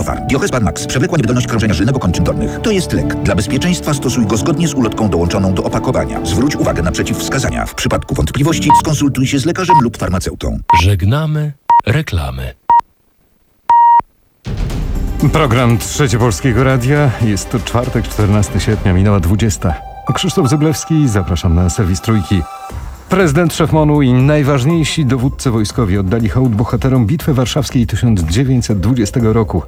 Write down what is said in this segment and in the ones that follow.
Diochezban Max. Przewlekła niewydolność krążenia żylnego kończyn dolnych. To jest lek. Dla bezpieczeństwa stosuj go zgodnie z ulotką dołączoną do opakowania. Zwróć uwagę na przeciwwskazania. W przypadku wątpliwości skonsultuj się z lekarzem lub farmaceutą. Żegnamy reklamy. Program Trzecie Polskiego Radia. Jest to czwartek, 14 sierpnia, minęła 20. Krzysztof Zyblewski, zapraszam na serwis Trójki. Prezydent, szef MON-u i najważniejsi dowódcy wojskowi oddali hołd bohaterom Bitwy Warszawskiej 1920 roku.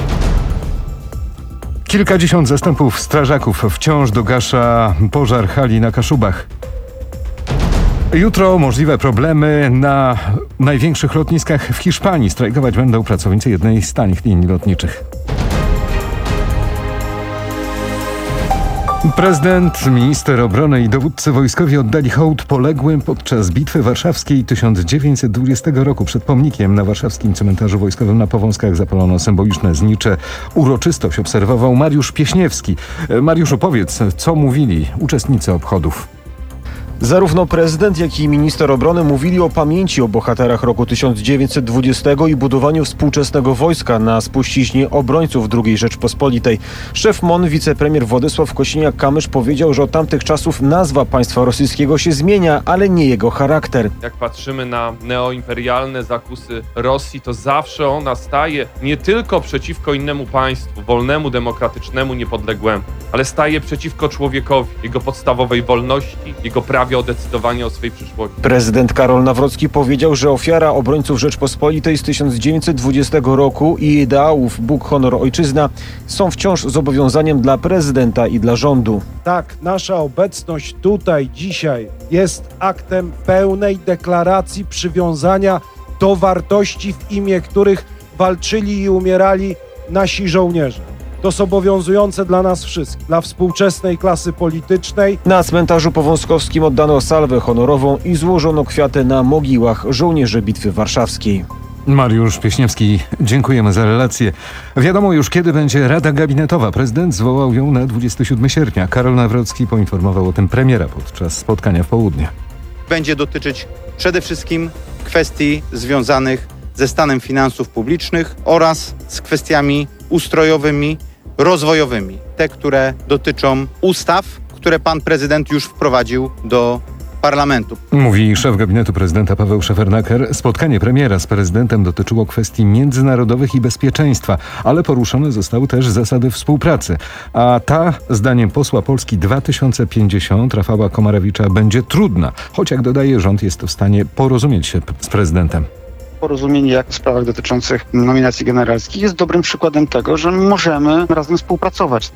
Kilkadziesiąt zastępów strażaków wciąż dogasza pożar hali na Kaszubach. Jutro możliwe problemy na największych lotniskach w Hiszpanii. Strajkować będą pracownicy jednej z tanich linii lotniczych. Prezydent, minister obrony i dowódcy wojskowi oddali hołd poległym podczas Bitwy Warszawskiej 1920 roku. Przed pomnikiem na warszawskim cmentarzu wojskowym na Powązkach zapalono symboliczne znicze. Uroczystość obserwował Mariusz Pieśniewski. Mariuszu, powiedz, co mówili uczestnicy obchodów? Zarówno prezydent, jak i minister obrony mówili o pamięci o bohaterach roku 1920 i budowaniu współczesnego wojska na spuściźnie obrońców II Rzeczpospolitej. Szef MON, wicepremier Władysław Kosiniak-Kamysz powiedział, że od tamtych czasów nazwa państwa rosyjskiego się zmienia, ale nie jego charakter. Jak patrzymy na neoimperialne zakusy Rosji, to zawsze ona staje nie tylko przeciwko innemu państwu, wolnemu, demokratycznemu, niepodległemu, ale staje przeciwko człowiekowi, jego podstawowej wolności, jego prawie o decydowanie o swojej przyszłości. Prezydent Karol Nawrocki powiedział, że ofiara obrońców Rzeczpospolitej z 1920 roku i ideałów Bóg, honor, ojczyzna są wciąż zobowiązaniem dla prezydenta i dla rządu. Tak, nasza obecność tutaj dzisiaj jest aktem pełnej deklaracji przywiązania do wartości, w imię których walczyli i umierali nasi żołnierze. To jest obowiązujące dla nas wszystkich, dla współczesnej klasy politycznej. Na cmentarzu powązkowskim oddano salwę honorową i złożono kwiaty na mogiłach żołnierzy Bitwy Warszawskiej. Mariusz Pieśniewski, dziękujemy za relację. Wiadomo już, kiedy będzie Rada Gabinetowa. Prezydent zwołał ją na 27 sierpnia. Karol Nawrocki poinformował o tym premiera podczas spotkania w południe. Będzie dotyczyć przede wszystkim kwestii związanych ze stanem finansów publicznych oraz z kwestiami ustrojowymi, rozwojowymi. Te, które dotyczą ustaw, które pan prezydent już wprowadził do parlamentu. Mówi szef gabinetu prezydenta Paweł Szefernaker. Spotkanie premiera z prezydentem dotyczyło kwestii międzynarodowych i bezpieczeństwa, ale poruszone zostały też zasady współpracy. A ta, zdaniem posła Polski 2050 Rafała Komarewicza, będzie trudna, choć jak dodaje, rząd jest w stanie porozumieć się z prezydentem. Porozumienie w sprawach dotyczących nominacji generalskich jest dobrym przykładem tego, że możemy razem współpracować.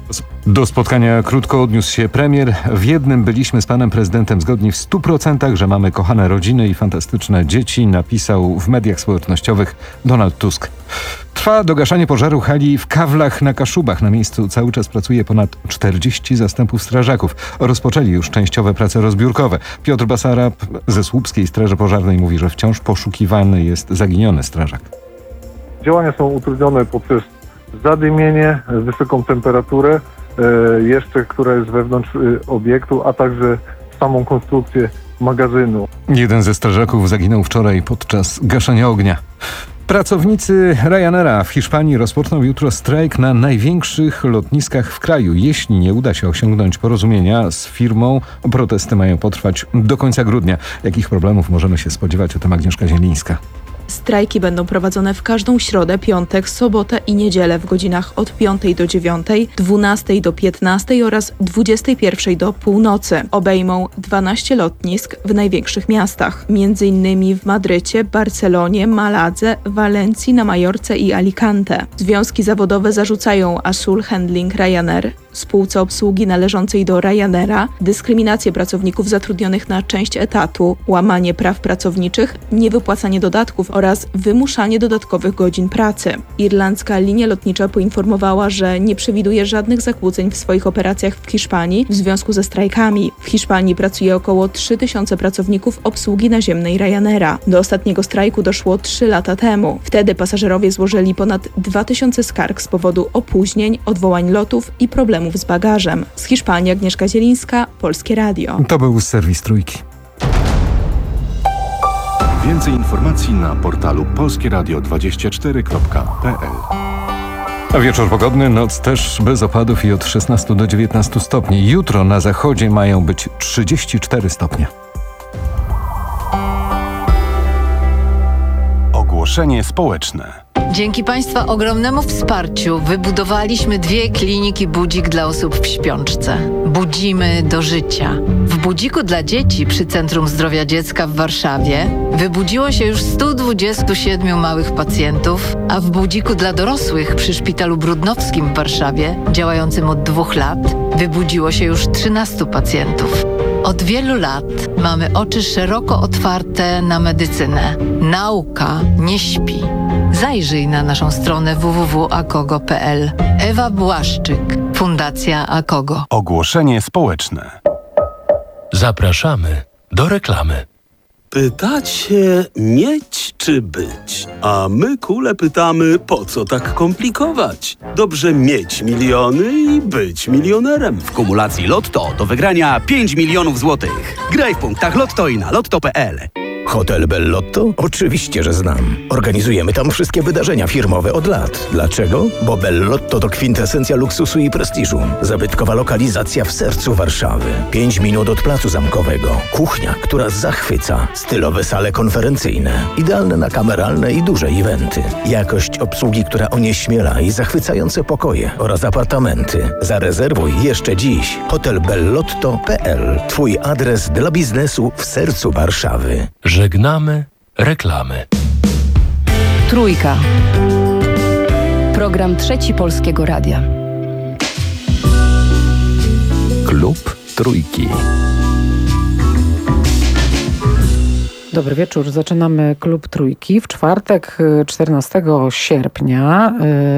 Do spotkania krótko odniósł się premier. W jednym byliśmy z panem prezydentem zgodni w 100%, że mamy kochane rodziny i fantastyczne dzieci, napisał w mediach społecznościowych Donald Tusk. Trwa dogaszanie pożaru hali w Kawlach na Kaszubach. Na miejscu cały czas pracuje ponad 40 zastępów strażaków. Rozpoczęli już częściowe prace rozbiórkowe. Piotr Basarab ze Słupskiej Straży Pożarnej mówi, że wciąż poszukiwany jest zaginiony strażak. Działania są utrudnione poprzez zadymienie, wysoką temperaturę, jeszcze która jest wewnątrz obiektu, a także samą konstrukcję magazynu. Jeden ze strażaków zaginął wczoraj podczas gaszenia ognia. Pracownicy Ryanaira w Hiszpanii rozpoczną jutro strajk na największych lotniskach w kraju. Jeśli nie uda się osiągnąć porozumienia z firmą, protesty mają potrwać do końca grudnia. Jakich problemów możemy się spodziewać? O tym Agnieszka Zielińska. Strajki będą prowadzone w każdą środę, piątek, sobotę i niedzielę w godzinach od 5 do 9, 12 do 15 oraz 21 do północy. Obejmą 12 lotnisk w największych miastach, m.in. w Madrycie, Barcelonie, Maladze, Walencji, na Majorce i Alicante. Związki zawodowe zarzucają Azul Handling Ryanair, spółce obsługi należącej do Ryanaira, dyskryminację pracowników zatrudnionych na część etatu, łamanie praw pracowniczych, niewypłacanie dodatków oraz wymuszanie dodatkowych godzin pracy. Irlandzka linia lotnicza poinformowała, że nie przewiduje żadnych zakłóceń w swoich operacjach w Hiszpanii w związku ze strajkami. W Hiszpanii pracuje około 3000 pracowników obsługi naziemnej Ryanaira. Do ostatniego strajku doszło 3 lata temu. Wtedy pasażerowie złożyli ponad 2000 skarg z powodu opóźnień, odwołań lotów i problemów z bagażem. Z Hiszpanii Agnieszka Zielińska, Polskie Radio. To był serwis Trójki. Więcej informacji na portalu polskieradio24.pl. A wieczór pogodny, noc też bez opadów i od 16 do 19 stopni. Jutro na zachodzie mają być 34 stopnie. Ogłoszenie społeczne. Dzięki Państwa ogromnemu wsparciu wybudowaliśmy 2 kliniki Budzik dla osób w śpiączce. Budzimy do życia. W Budziku dla dzieci przy Centrum Zdrowia Dziecka w Warszawie wybudziło się już 127 małych pacjentów, a w Budziku dla dorosłych przy Szpitalu Brudnowskim w Warszawie, działającym od 2 lat, wybudziło się już 13 pacjentów. Od wielu lat mamy oczy szeroko otwarte na medycynę. Nauka nie śpi. Zajrzyj na naszą stronę www.akogo.pl. Ewa Błaszczyk, Fundacja Akogo. Ogłoszenie społeczne. Zapraszamy do reklamy. Pytacie mieć czy być? A my kule pytamy, po co tak komplikować? Dobrze mieć miliony i być milionerem. W kumulacji Lotto do wygrania 5 milionów złotych. Graj w punktach Lotto i na lotto.pl. Hotel Bellotto? Oczywiście, że znam. Organizujemy tam wszystkie wydarzenia firmowe od lat. Dlaczego? Bo Bellotto to kwintesencja luksusu i prestiżu. Zabytkowa lokalizacja w sercu Warszawy. 5 minut od Placu Zamkowego. Kuchnia, która zachwyca. Stylowe sale konferencyjne. Idealne na kameralne i duże eventy. Jakość obsługi, która onieśmiela i zachwycające pokoje oraz apartamenty. Zarezerwuj jeszcze dziś. hotelbellotto.pl. Twój adres dla biznesu w sercu Warszawy. Żegnamy reklamy. Trójka. Program Trzeci Polskiego Radia. Klub Trójki. Dobry wieczór. Zaczynamy Klub Trójki w czwartek 14 sierpnia.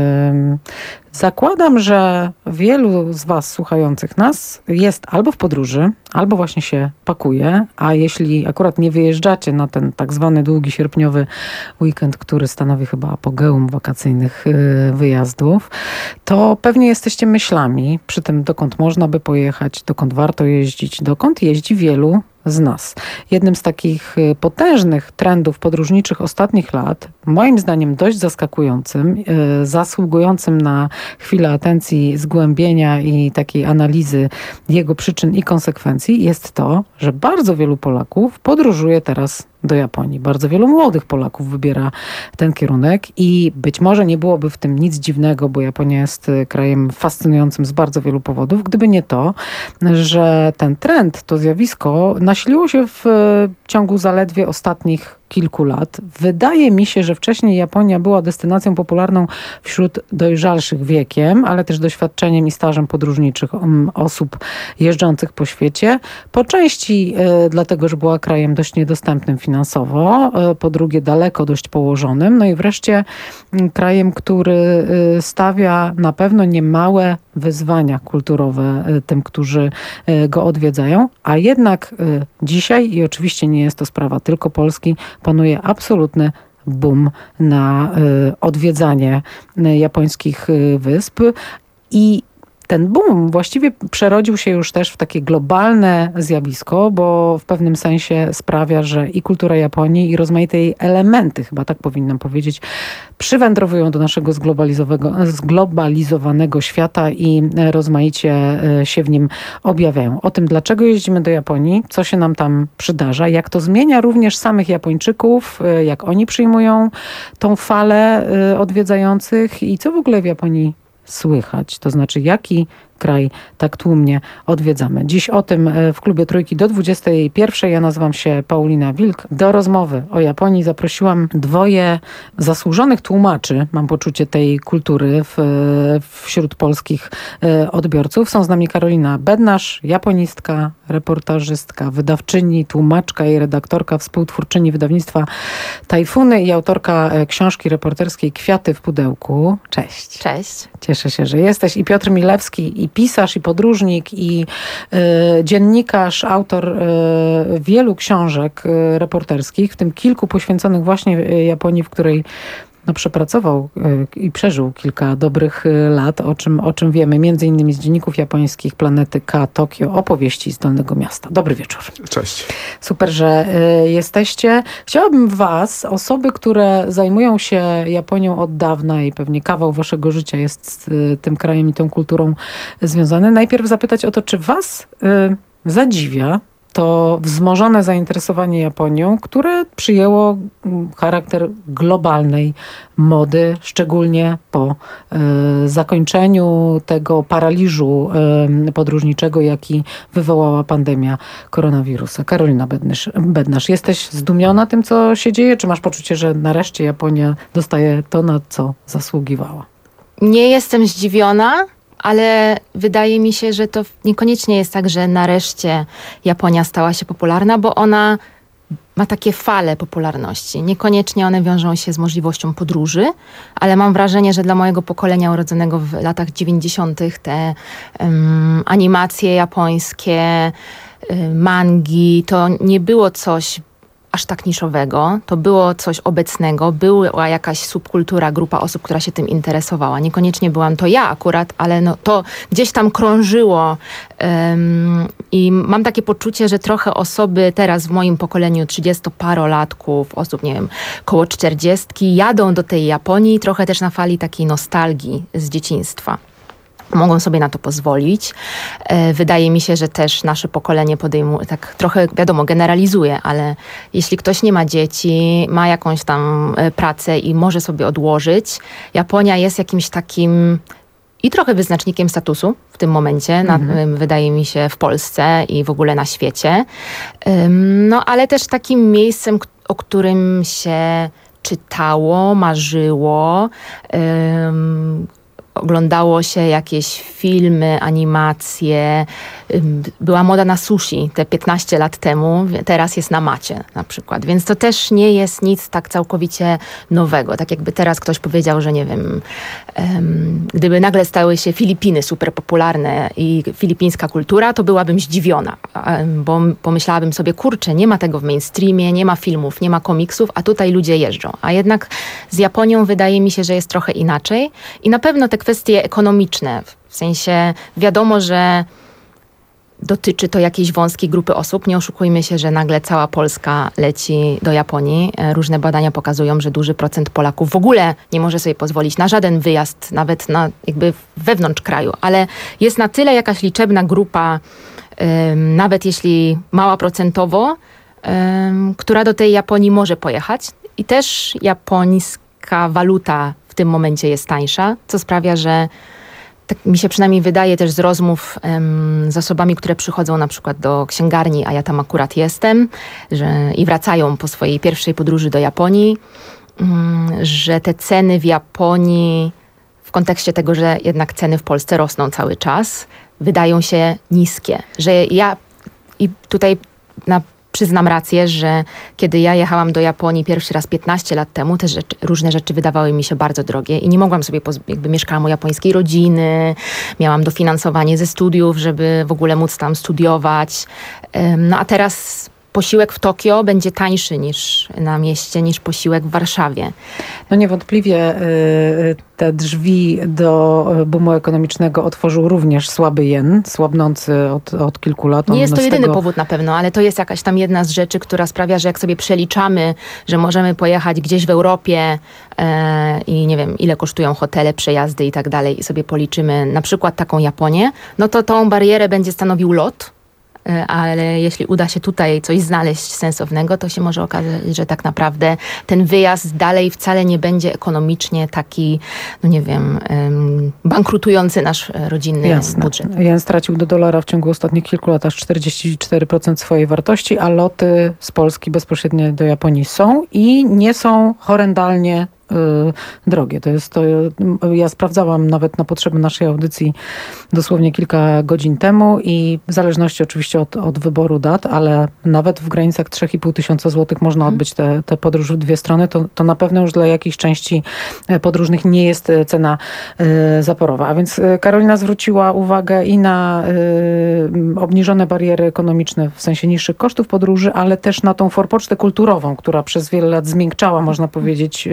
Zakładam, że wielu z Was słuchających nas jest albo w podróży, albo właśnie się pakuje, a jeśli akurat nie wyjeżdżacie na ten tak zwany długi sierpniowy weekend, który stanowi chyba apogeum wakacyjnych wyjazdów, to pewnie jesteście myślami przy tym, dokąd można by pojechać, dokąd warto jeździć, dokąd jeździ wielu z nas. Jednym z takich potężnych trendów podróżniczych ostatnich lat, moim zdaniem dość zaskakującym, zasługującym na chwilę atencji, zgłębienia i takiej analizy jego przyczyn i konsekwencji, jest to, że bardzo wielu Polaków podróżuje teraz do Japonii. Bardzo wielu młodych Polaków wybiera ten kierunek i być może nie byłoby w tym nic dziwnego, bo Japonia jest krajem fascynującym z bardzo wielu powodów, gdyby nie to, że ten trend, to zjawisko nasiliło się w ciągu zaledwie ostatnich kilku lat. Wydaje mi się, że wcześniej Japonia była destynacją popularną wśród dojrzalszych wiekiem, ale też doświadczeniem i stażem podróżniczych osób jeżdżących po świecie. Po części dlatego, że była krajem dość niedostępnym finansowo, po drugie daleko dość położonym, no i wreszcie krajem, który stawia na pewno niemałe wyzwania kulturowe tym, którzy go odwiedzają, a jednak dzisiaj, i oczywiście nie jest to sprawa tylko Polski, panuje absolutny boom na odwiedzanie japońskich wysp i ten boom właściwie przerodził się już też w takie globalne zjawisko, bo w pewnym sensie sprawia, że i kultura Japonii, i rozmaite jej elementy, chyba tak powinnam powiedzieć, przywędrowują do naszego zglobalizowanego świata i rozmaicie się w nim objawiają. O tym, dlaczego jeździmy do Japonii, co się nam tam przydarza, jak to zmienia również samych Japończyków, jak oni przyjmują tą falę odwiedzających i co w ogóle w Japonii słychać, to znaczy jaki kraj tak tłumnie odwiedzamy. Dziś o tym w Klubie Trójki do 21. Ja nazywam się Paulina Wilk. Do rozmowy o Japonii zaprosiłam 2 zasłużonych tłumaczy, mam poczucie, tej kultury wśród polskich odbiorców. Są z nami Karolina Bednarz, japonistka, reportażystka, wydawczyni, tłumaczka i redaktorka, współtwórczyni wydawnictwa Tajfuny i autorka książki reporterskiej Kwiaty w pudełku. Cześć. Cześć. Cieszę się, że jesteś. I Piotr Milewski, i pisarz, i podróżnik, i dziennikarz, autor wielu książek reporterskich, w tym kilku poświęconych właśnie Japonii, w której przepracował i przeżył kilka dobrych lat, o czym wiemy, między innymi z dzienników japońskich, Planety K, Tokio, opowieści z Dolnego Miasta. Dobry wieczór. Cześć. Super, że jesteście. Chciałabym was, osoby, które zajmują się Japonią od dawna i pewnie kawał waszego życia jest z tym krajem i tą kulturą związany, najpierw zapytać o to, czy was zadziwia to wzmożone zainteresowanie Japonią, które przyjęło charakter globalnej mody, szczególnie po zakończeniu tego paraliżu podróżniczego, jaki wywołała pandemia koronawirusa. Karolina Bednarz, jesteś zdumiona tym, co się dzieje? Czy masz poczucie, że nareszcie Japonia dostaje to, na co zasługiwała? Nie jestem zdziwiona, ale wydaje mi się, że to niekoniecznie jest tak, że nareszcie Japonia stała się popularna, bo ona ma takie fale popularności. Niekoniecznie one wiążą się z możliwością podróży, ale mam wrażenie, że dla mojego pokolenia urodzonego w latach 90. te animacje japońskie, mangi, to nie było coś aż tak niszowego. To było coś obecnego, była jakaś subkultura, grupa osób, która się tym interesowała. Niekoniecznie byłam to ja akurat, ale no to gdzieś tam krążyło i mam takie poczucie, że trochę osoby teraz w moim pokoleniu 30-parolatków, osób, nie wiem, koło 40, jadą do tej Japonii trochę też na fali takiej nostalgii z dzieciństwa. Mogą sobie na to pozwolić. Wydaje mi się, że też nasze pokolenie podejmuje, tak trochę wiadomo, generalizuje, ale jeśli ktoś nie ma dzieci, ma jakąś tam pracę i może sobie odłożyć, Japonia jest jakimś takim i trochę wyznacznikiem statusu w tym momencie, wydaje mi się, w Polsce i w ogóle na świecie. No ale też takim miejscem, o którym się czytało, marzyło, oglądało się jakieś filmy, animacje. Była moda na sushi te 15 lat temu, teraz jest na macie na przykład. Więc to też nie jest nic tak całkowicie nowego. Tak jakby teraz ktoś powiedział, że nie wiem, gdyby nagle stały się Filipiny super popularne i filipińska kultura, to byłabym zdziwiona, bo pomyślałabym sobie, kurczę, nie ma tego w mainstreamie, nie ma filmów, nie ma komiksów, a tutaj ludzie jeżdżą. A jednak z Japonią wydaje mi się, że jest trochę inaczej i na pewno te kwestie ekonomiczne, w sensie wiadomo, że dotyczy to jakiejś wąskiej grupy osób. Nie oszukujmy się, że nagle cała Polska leci do Japonii. Różne badania pokazują, że duży procent Polaków w ogóle nie może sobie pozwolić na żaden wyjazd, nawet na jakby wewnątrz kraju, ale jest na tyle jakaś liczebna grupa, nawet jeśli mała procentowo, która do tej Japonii może pojechać. I też japońska waluta w tym momencie jest tańsza, co sprawia, że tak mi się przynajmniej wydaje też z rozmów z osobami, które przychodzą na przykład do księgarni, a ja tam akurat jestem, i wracają po swojej pierwszej podróży do Japonii, że te ceny w Japonii w kontekście tego, że jednak ceny w Polsce rosną cały czas, wydają się niskie. Że ja i tutaj przyznam rację, że kiedy ja jechałam do Japonii pierwszy raz 15 lat temu, te różne rzeczy wydawały mi się bardzo drogie i nie mogłam sobie, jakby mieszkałam u japońskiej rodziny, miałam dofinansowanie ze studiów, żeby w ogóle móc tam studiować. No a teraz posiłek w Tokio będzie tańszy na mieście niż posiłek w Warszawie. No niewątpliwie te drzwi do boomu ekonomicznego otworzył również słaby jen, słabnący od kilku lat. Nie jest to jedyny powód na pewno, ale to jest jakaś tam jedna z rzeczy, która sprawia, że jak sobie przeliczamy, że możemy pojechać gdzieś w Europie i nie wiem, ile kosztują hotele, przejazdy i tak dalej i sobie policzymy na przykład taką Japonię, no to tą barierę będzie stanowił lot. Ale jeśli uda się tutaj coś znaleźć sensownego, to się może okazać, że tak naprawdę ten wyjazd dalej wcale nie będzie ekonomicznie taki, no nie wiem, bankrutujący nasz rodzinny budżet. Jen stracił do dolara w ciągu ostatnich kilku lat aż 44% swojej wartości, a loty z Polski bezpośrednio do Japonii są i nie są horrendalnie drogie. Ja sprawdzałam nawet na potrzeby naszej audycji dosłownie kilka godzin temu i w zależności oczywiście od wyboru dat, ale nawet w granicach 3,5 tysiąca złotych można odbyć tę podróż w dwie strony. To na pewno już dla jakichś części podróżnych nie jest cena zaporowa. A więc Karolina zwróciła uwagę i na obniżone bariery ekonomiczne w sensie niższych kosztów podróży, ale też na tą forpocztę kulturową, która przez wiele lat zmiękczała, można powiedzieć,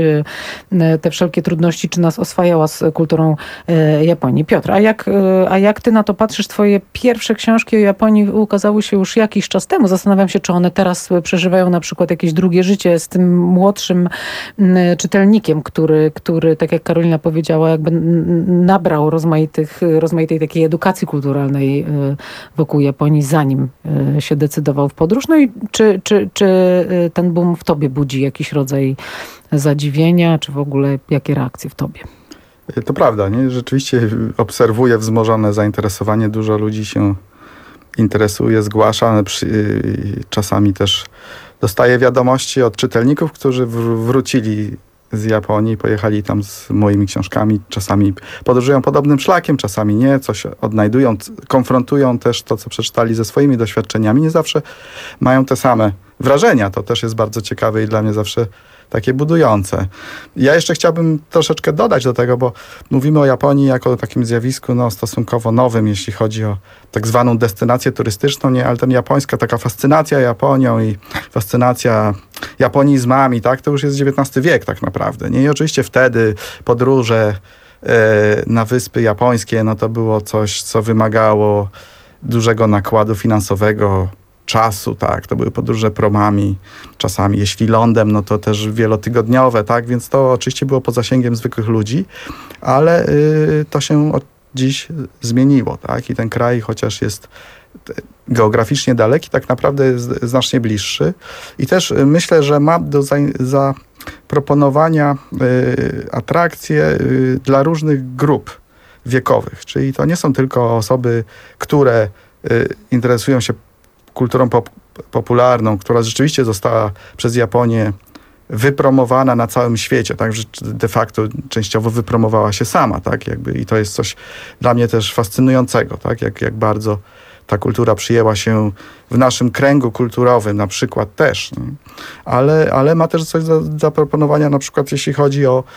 te wszelkie trudności, czy nas oswajała z kulturą Japonii. Piotr, a jak ty na to patrzysz? Twoje pierwsze książki o Japonii ukazały się już jakiś czas temu. Zastanawiam się, czy one teraz przeżywają na przykład jakieś drugie życie z tym młodszym czytelnikiem, który, tak jak Karolina powiedziała, jakby nabrał rozmaitej takiej edukacji kulturalnej wokół Japonii, zanim się decydował w podróż. No i czy ten boom w tobie budzi jakiś rodzaj zadziwienia, czy w ogóle jakie reakcje w tobie? To prawda, nie? Rzeczywiście obserwuję wzmożone zainteresowanie. Dużo ludzi się interesuje, zgłasza. Czasami też dostaję wiadomości od czytelników, którzy wrócili z Japonii, pojechali tam z moimi książkami. Czasami podróżują podobnym szlakiem, czasami nie. Coś odnajdują, konfrontują też to, co przeczytali ze swoimi doświadczeniami. Nie zawsze mają te same wrażenia. To też jest bardzo ciekawe i dla mnie zawsze takie budujące. Ja jeszcze chciałbym troszeczkę dodać do tego, bo mówimy o Japonii jako o takim zjawisku stosunkowo nowym, jeśli chodzi o tak zwaną destynację turystyczną, nie, ale ten japońska taka fascynacja Japonią i fascynacja japonizmami, tak, to już jest XIX wiek tak naprawdę. Nie? I oczywiście wtedy podróże na wyspy japońskie, no to było coś, co wymagało dużego nakładu finansowego, czasu, tak, to były podróże promami, czasami jeśli lądem, no to też wielotygodniowe, tak, więc to oczywiście było poza zasięgiem zwykłych ludzi, ale to się od dziś zmieniło, tak, i ten kraj, chociaż jest geograficznie daleki, tak naprawdę jest znacznie bliższy i też myślę, że ma do zaproponowania atrakcje dla różnych grup wiekowych, czyli to nie są tylko osoby, które interesują się kulturą popularną, która rzeczywiście została przez Japonię wypromowana na całym świecie, tak, że de facto częściowo wypromowała się sama, tak, jakby, i to jest coś dla mnie też fascynującego, tak, jak bardzo ta kultura przyjęła się w naszym kręgu kulturowym na przykład też, nie? Ale ma też coś do zaproponowania na przykład jeśli chodzi o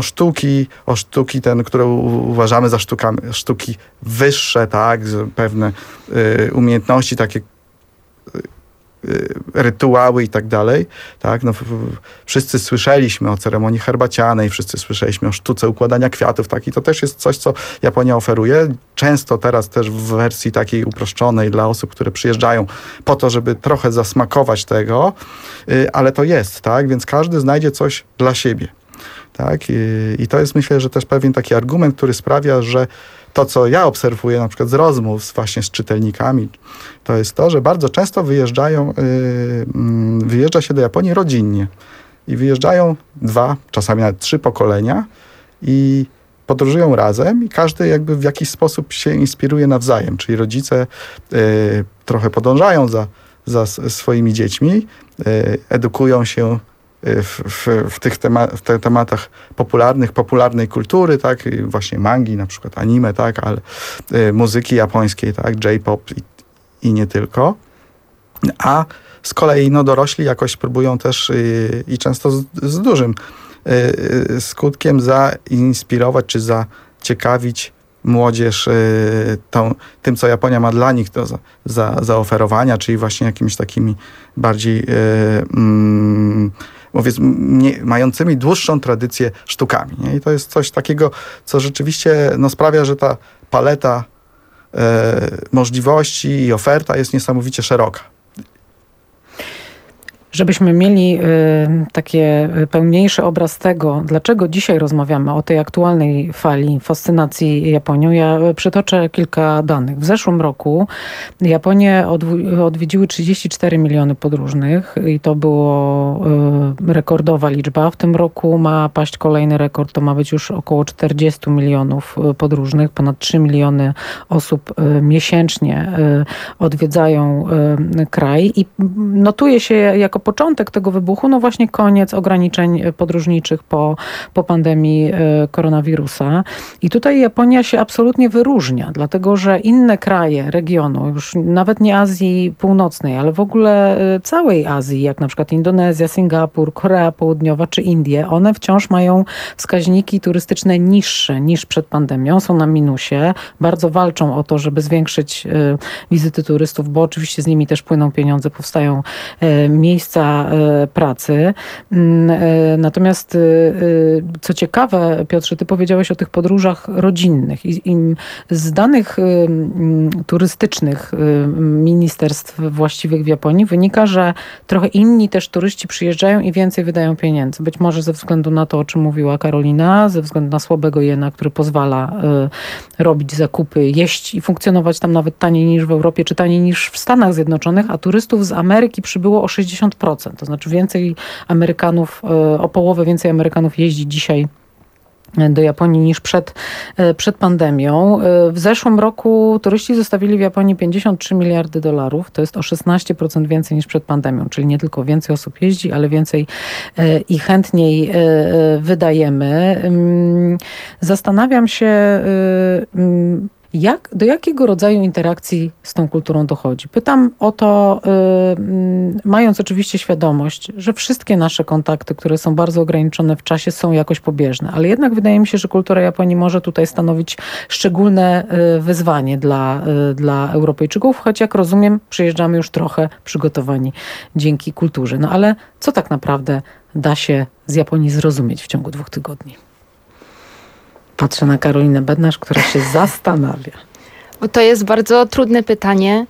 sztuki które uważamy za sztuki wyższe, tak, pewne umiejętności takie rytuały i tak dalej, tak, no, wszyscy słyszeliśmy o ceremonii herbacianej, wszyscy słyszeliśmy o sztuce układania kwiatów, tak, i to też jest coś, co Japonia oferuje, często teraz też w wersji takiej uproszczonej dla osób, które przyjeżdżają po to, żeby trochę zasmakować tego, ale to jest, tak, więc każdy znajdzie coś dla siebie, tak, i to jest, myślę, że też pewien taki argument, który sprawia, że to, co ja obserwuję na przykład z rozmów właśnie z czytelnikami, to jest to, że bardzo często wyjeżdża się do Japonii rodzinnie. I wyjeżdżają 2, czasami nawet 3 pokolenia i podróżują razem i każdy jakby w jakiś sposób się inspiruje nawzajem. Czyli rodzice trochę podążają za swoimi dziećmi, edukują się w tych tematach popularnej kultury, tak, właśnie mangi, na przykład anime, tak, ale muzyki japońskiej, tak, J-pop i nie tylko. A z kolei dorośli jakoś próbują też i często z dużym skutkiem zainspirować czy zaciekawić młodzież tym, co Japonia ma dla nich do zaoferowania, czyli właśnie jakimiś takimi bardziej mającymi dłuższą tradycję sztukami. Nie? I to jest coś takiego, co rzeczywiście sprawia, że ta paleta możliwości i oferta jest niesamowicie szeroka. Żebyśmy mieli takie pełniejszy obraz tego, dlaczego dzisiaj rozmawiamy o tej aktualnej fali fascynacji Japonią, ja przytoczę kilka danych. W zeszłym roku Japonię odwiedziły 34 miliony podróżnych i to było rekordowa liczba. W tym roku ma paść kolejny rekord, to ma być już około 40 milionów podróżnych. Ponad 3 miliony osób miesięcznie odwiedzają kraj i notuje się jako początek tego wybuchu, właśnie koniec ograniczeń podróżniczych po pandemii koronawirusa. I tutaj Japonia się absolutnie wyróżnia, dlatego że inne kraje regionu, już nawet nie Azji Północnej, ale w ogóle całej Azji, jak na przykład Indonezja, Singapur, Korea Południowa czy Indie, one wciąż mają wskaźniki turystyczne niższe niż przed pandemią, są na minusie, bardzo walczą o to, żeby zwiększyć wizyty turystów, bo oczywiście z nimi też płyną pieniądze, powstają miejsca miejsca pracy. Natomiast co ciekawe, Piotrze, ty powiedziałeś o tych podróżach rodzinnych i z danych turystycznych ministerstw właściwych w Japonii wynika, że trochę inni też turyści przyjeżdżają i więcej wydają pieniędzy. Być może ze względu na to, o czym mówiła Karolina, ze względu na słabego jena, który pozwala robić zakupy, jeść i funkcjonować tam nawet taniej niż w Europie, czy taniej niż w Stanach Zjednoczonych, a turystów z Ameryki przybyło o 60%. To znaczy więcej Amerykanów, o połowę więcej Amerykanów jeździ dzisiaj do Japonii niż przed pandemią. W zeszłym roku turyści zostawili w Japonii $53 miliardy. To jest o 16% więcej niż przed pandemią, czyli nie tylko więcej osób jeździ, ale więcej i chętniej wydajemy. Zastanawiam się, do jakiego rodzaju interakcji z tą kulturą dochodzi? Pytam o to, mając oczywiście świadomość, że wszystkie nasze kontakty, które są bardzo ograniczone w czasie, są jakoś pobieżne. Ale jednak wydaje mi się, że kultura Japonii może tutaj stanowić szczególne wyzwanie dla Europejczyków, choć jak rozumiem, przyjeżdżamy już trochę przygotowani dzięki kulturze. No ale co tak naprawdę da się z Japonii zrozumieć w ciągu 2 tygodni? Patrzę na Karolinę Bednarz, która się zastanawia. Bo to jest bardzo trudne pytanie.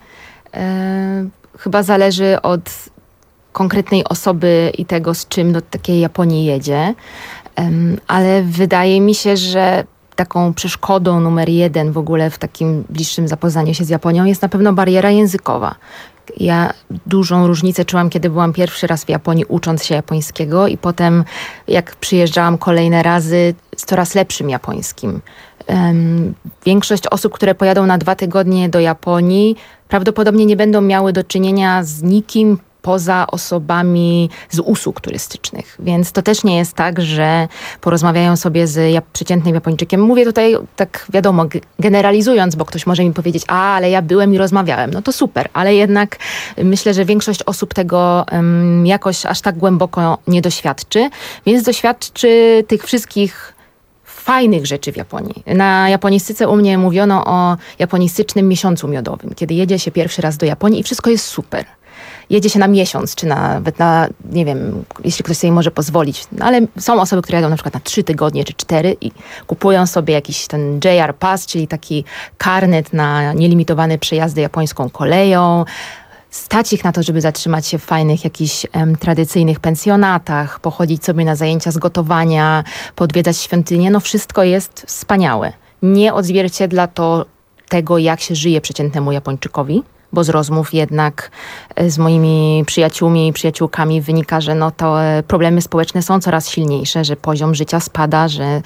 Chyba zależy od konkretnej osoby i tego, z czym do takiej Japonii jedzie. Ale wydaje mi się, że taką przeszkodą numer 1 w ogóle w takim bliższym zapoznaniu się z Japonią jest na pewno bariera językowa. Ja dużą różnicę czułam, kiedy byłam pierwszy raz w Japonii, ucząc się japońskiego i potem jak przyjeżdżałam kolejne razy z coraz lepszym japońskim. Większość osób, które pojadą na 2 tygodnie do Japonii, prawdopodobnie nie będą miały do czynienia z nikim poza osobami z usług turystycznych. Więc to też nie jest tak, że porozmawiają sobie z przeciętnym Japończykiem. Mówię tutaj tak wiadomo, generalizując, bo ktoś może mi powiedzieć, ale ja byłem i rozmawiałem. No to super, ale jednak myślę, że większość osób tego jakoś aż tak głęboko nie doświadczy, więc doświadczy tych wszystkich fajnych rzeczy w Japonii. Na japonistyce u mnie mówiono o japonistycznym miesiącu miodowym, kiedy jedzie się pierwszy raz do Japonii i wszystko jest super. Jedzie się na miesiąc, czy nawet na, nie wiem, jeśli ktoś sobie może pozwolić. No, ale są osoby, które jadą na przykład na 3 tygodnie, czy 4 i kupują sobie jakiś ten JR Pass, czyli taki karnet na nielimitowane przejazdy japońską koleją. Stać ich na to, żeby zatrzymać się w fajnych jakichś tradycyjnych pensjonatach, pochodzić sobie na zajęcia z gotowania, podwiedzać świątynię. No wszystko jest wspaniałe. Nie odzwierciedla to tego, jak się żyje przeciętnemu Japończykowi, bo z rozmów jednak z moimi przyjaciółmi i przyjaciółkami wynika, że no to problemy społeczne są coraz silniejsze, że poziom życia spada, że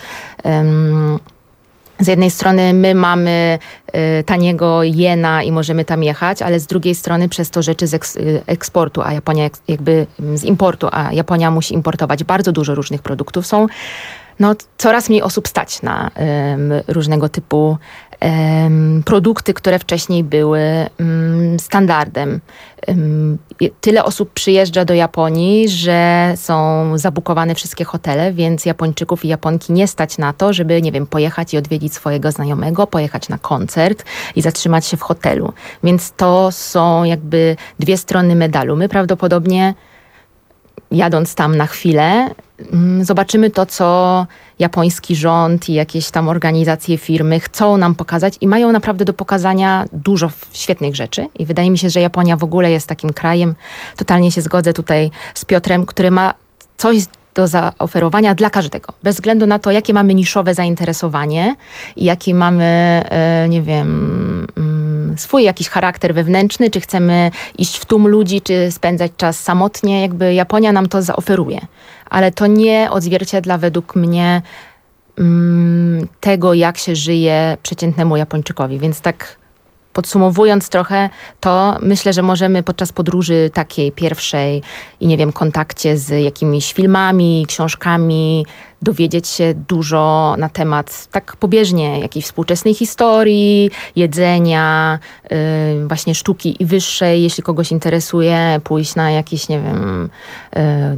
z jednej strony my mamy taniego jena i możemy tam jechać, ale z drugiej strony przez to rzeczy z eksportu, a Japonia jakby z importu, a Japonia musi importować bardzo dużo różnych produktów, są coraz mniej osób stać na różnego typu produkty, które wcześniej były standardem. Tyle osób przyjeżdża do Japonii, że są zabukowane wszystkie hotele, więc Japończyków i Japonki nie stać na to, żeby, nie wiem, pojechać i odwiedzić swojego znajomego, pojechać na koncert i zatrzymać się w hotelu. Więc to są jakby 2 strony medalu. My prawdopodobnie jadąc tam na chwilę, zobaczymy to, co japoński rząd i jakieś tam organizacje, firmy chcą nam pokazać i mają naprawdę do pokazania dużo świetnych rzeczy. I wydaje mi się, że Japonia w ogóle jest takim krajem, totalnie się zgodzę tutaj z Piotrem, który ma coś do zaoferowania dla każdego. Bez względu na to, jakie mamy niszowe zainteresowanie i jaki mamy, nie wiem, swój jakiś charakter wewnętrzny, czy chcemy iść w tłum ludzi, czy spędzać czas samotnie, jakby Japonia nam to zaoferuje. Ale to nie odzwierciedla według mnie tego, jak się żyje przeciętnemu Japończykowi. Więc tak podsumowując trochę, to myślę, że możemy podczas podróży takiej pierwszej i nie wiem, kontakcie z jakimiś filmami, książkami, dowiedzieć się dużo na temat tak pobieżnie jakiejś współczesnej historii, jedzenia, właśnie sztuki i wyższej, jeśli kogoś interesuje, pójść na jakieś, nie wiem,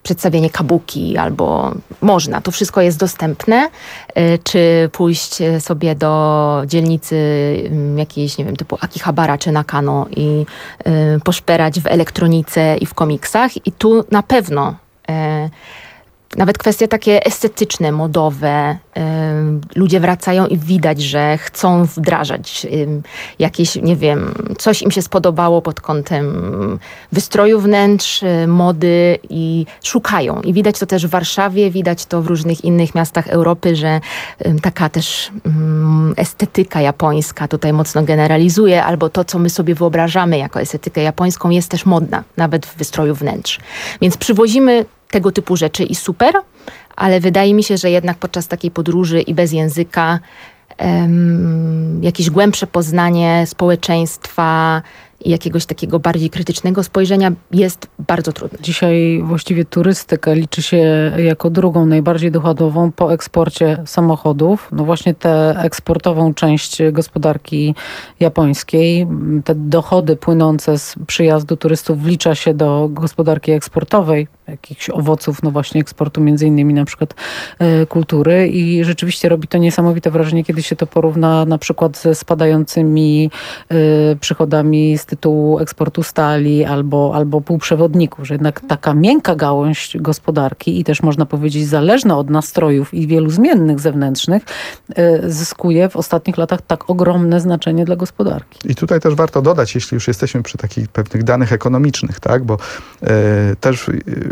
przedstawienie kabuki, albo można, to wszystko jest dostępne, czy pójść sobie do dzielnicy jakiejś, nie wiem, typu Akihabara czy Nakano i poszperać w elektronice i w komiksach. I tu na pewno nawet kwestie takie estetyczne, modowe. Ludzie wracają i widać, że chcą wdrażać jakieś, nie wiem, coś im się spodobało pod kątem wystroju wnętrz, mody i szukają. I widać to też w Warszawie, widać to w różnych innych miastach Europy, że taka też estetyka japońska tutaj mocno generalizuje, albo to, co my sobie wyobrażamy jako estetykę japońską, jest też modna, nawet w wystroju wnętrz. Więc przywozimy tego typu rzeczy i super, ale wydaje mi się, że jednak podczas takiej podróży i bez języka jakieś głębsze poznanie społeczeństwa i jakiegoś takiego bardziej krytycznego spojrzenia jest bardzo trudne. Dzisiaj właściwie turystyka liczy się jako drugą najbardziej dochodową po eksporcie samochodów. No właśnie tę eksportową część gospodarki japońskiej, te dochody płynące z przyjazdu turystów wlicza się do gospodarki eksportowej, jakichś owoców, no właśnie eksportu między innymi na przykład kultury i rzeczywiście robi to niesamowite wrażenie, kiedy się to porówna na przykład ze spadającymi przychodami z tytułu eksportu stali albo półprzewodników, że jednak taka miękka gałąź gospodarki i też można powiedzieć zależna od nastrojów i wielu zmiennych zewnętrznych zyskuje w ostatnich latach tak ogromne znaczenie dla gospodarki. I tutaj też warto dodać, jeśli już jesteśmy przy takich pewnych danych ekonomicznych, tak, bo też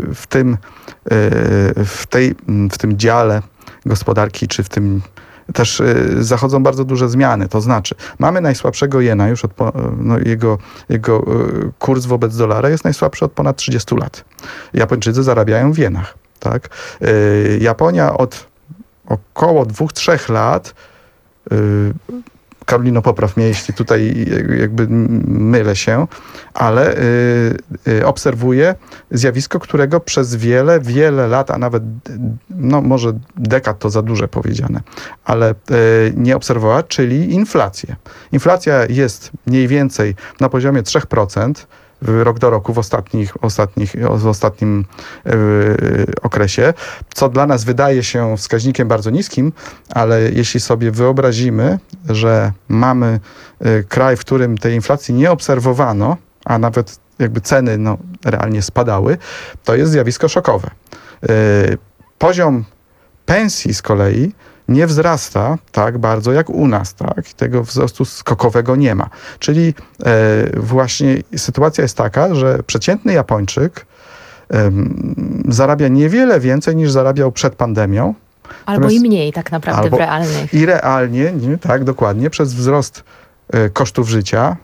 w tym dziale gospodarki, czy w tym też zachodzą bardzo duże zmiany. To znaczy, mamy najsłabszego jena, już jego kurs wobec dolara jest najsłabszy od ponad 30 lat. Japończycy zarabiają w jenach. Tak? Japonia od około 2-3 lat, Karolino, popraw mnie, jeśli tutaj jakby mylę się, ale obserwuję zjawisko, którego przez wiele lat, a nawet no może dekad to za duże powiedziane, ale nie obserwowała, czyli inflację. Inflacja jest mniej więcej na poziomie 3%, rok do roku w ostatnim okresie, co dla nas wydaje się wskaźnikiem bardzo niskim, ale jeśli sobie wyobrazimy, że mamy kraj, w którym tej inflacji nie obserwowano, a nawet jakby ceny realnie spadały, to jest zjawisko szokowe. Poziom pensji z kolei nie wzrasta tak bardzo jak u nas, tak? Tego wzrostu skokowego nie ma. Czyli właśnie sytuacja jest taka, że przeciętny Japończyk zarabia niewiele więcej niż zarabiał przed pandemią. Albo i mniej tak naprawdę w realnych. I realnie, tak, dokładnie, przez wzrost kosztów życia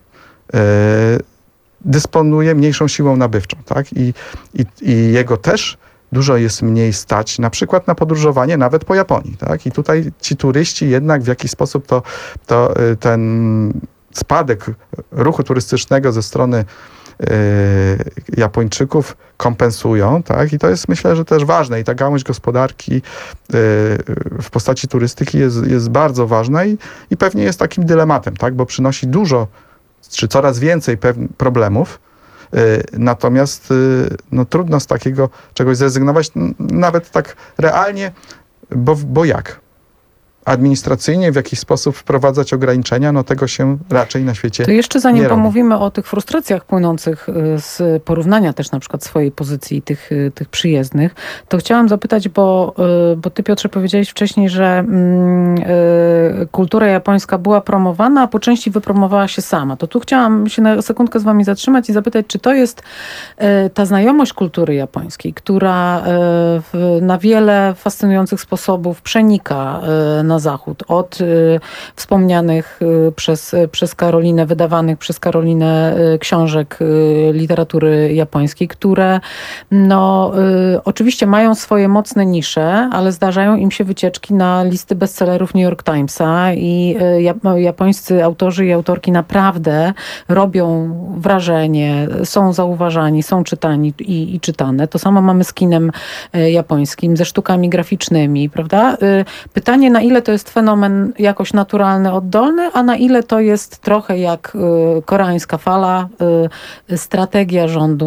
dysponuje mniejszą siłą nabywczą, tak? I jego też dużo jest mniej stać, na przykład na podróżowanie nawet po Japonii, tak? I tutaj ci turyści jednak w jakiś sposób ten spadek ruchu turystycznego ze strony Japończyków kompensują, tak? I to jest, myślę, że też ważne. I ta gałąź gospodarki w postaci turystyki jest bardzo ważna i pewnie jest takim dylematem, tak? Bo przynosi dużo, czy coraz więcej problemów. Natomiast trudno z takiego czegoś zrezygnować, nawet tak realnie, bo jak? Administracyjnie w jakiś sposób wprowadzać ograniczenia, tego się raczej na świecie to jeszcze nie zanim robi. pomówimy o tych frustracjach płynących z porównania też na przykład swojej pozycji tych przyjezdnych, to chciałam zapytać, bo ty, Piotrze, powiedziałeś wcześniej, że kultura japońska była promowana, a po części wypromowała się sama. To tu chciałam się na sekundkę z wami zatrzymać i zapytać, czy to jest ta znajomość kultury japońskiej, która na wiele fascynujących sposobów przenika na zachód. Od wspomnianych przez Karolinę, wydawanych przez Karolinę książek literatury japońskiej, które oczywiście mają swoje mocne nisze, ale zdarzają im się wycieczki na listy bestsellerów New York Timesa i japońscy autorzy i autorki naprawdę robią wrażenie, są zauważani, są czytani i czytane. To samo mamy z kinem japońskim, ze sztukami graficznymi, prawda? Pytanie, na ile to jest fenomen jakoś naturalny, oddolny, a na ile to jest trochę jak koreańska fala, strategia rządu na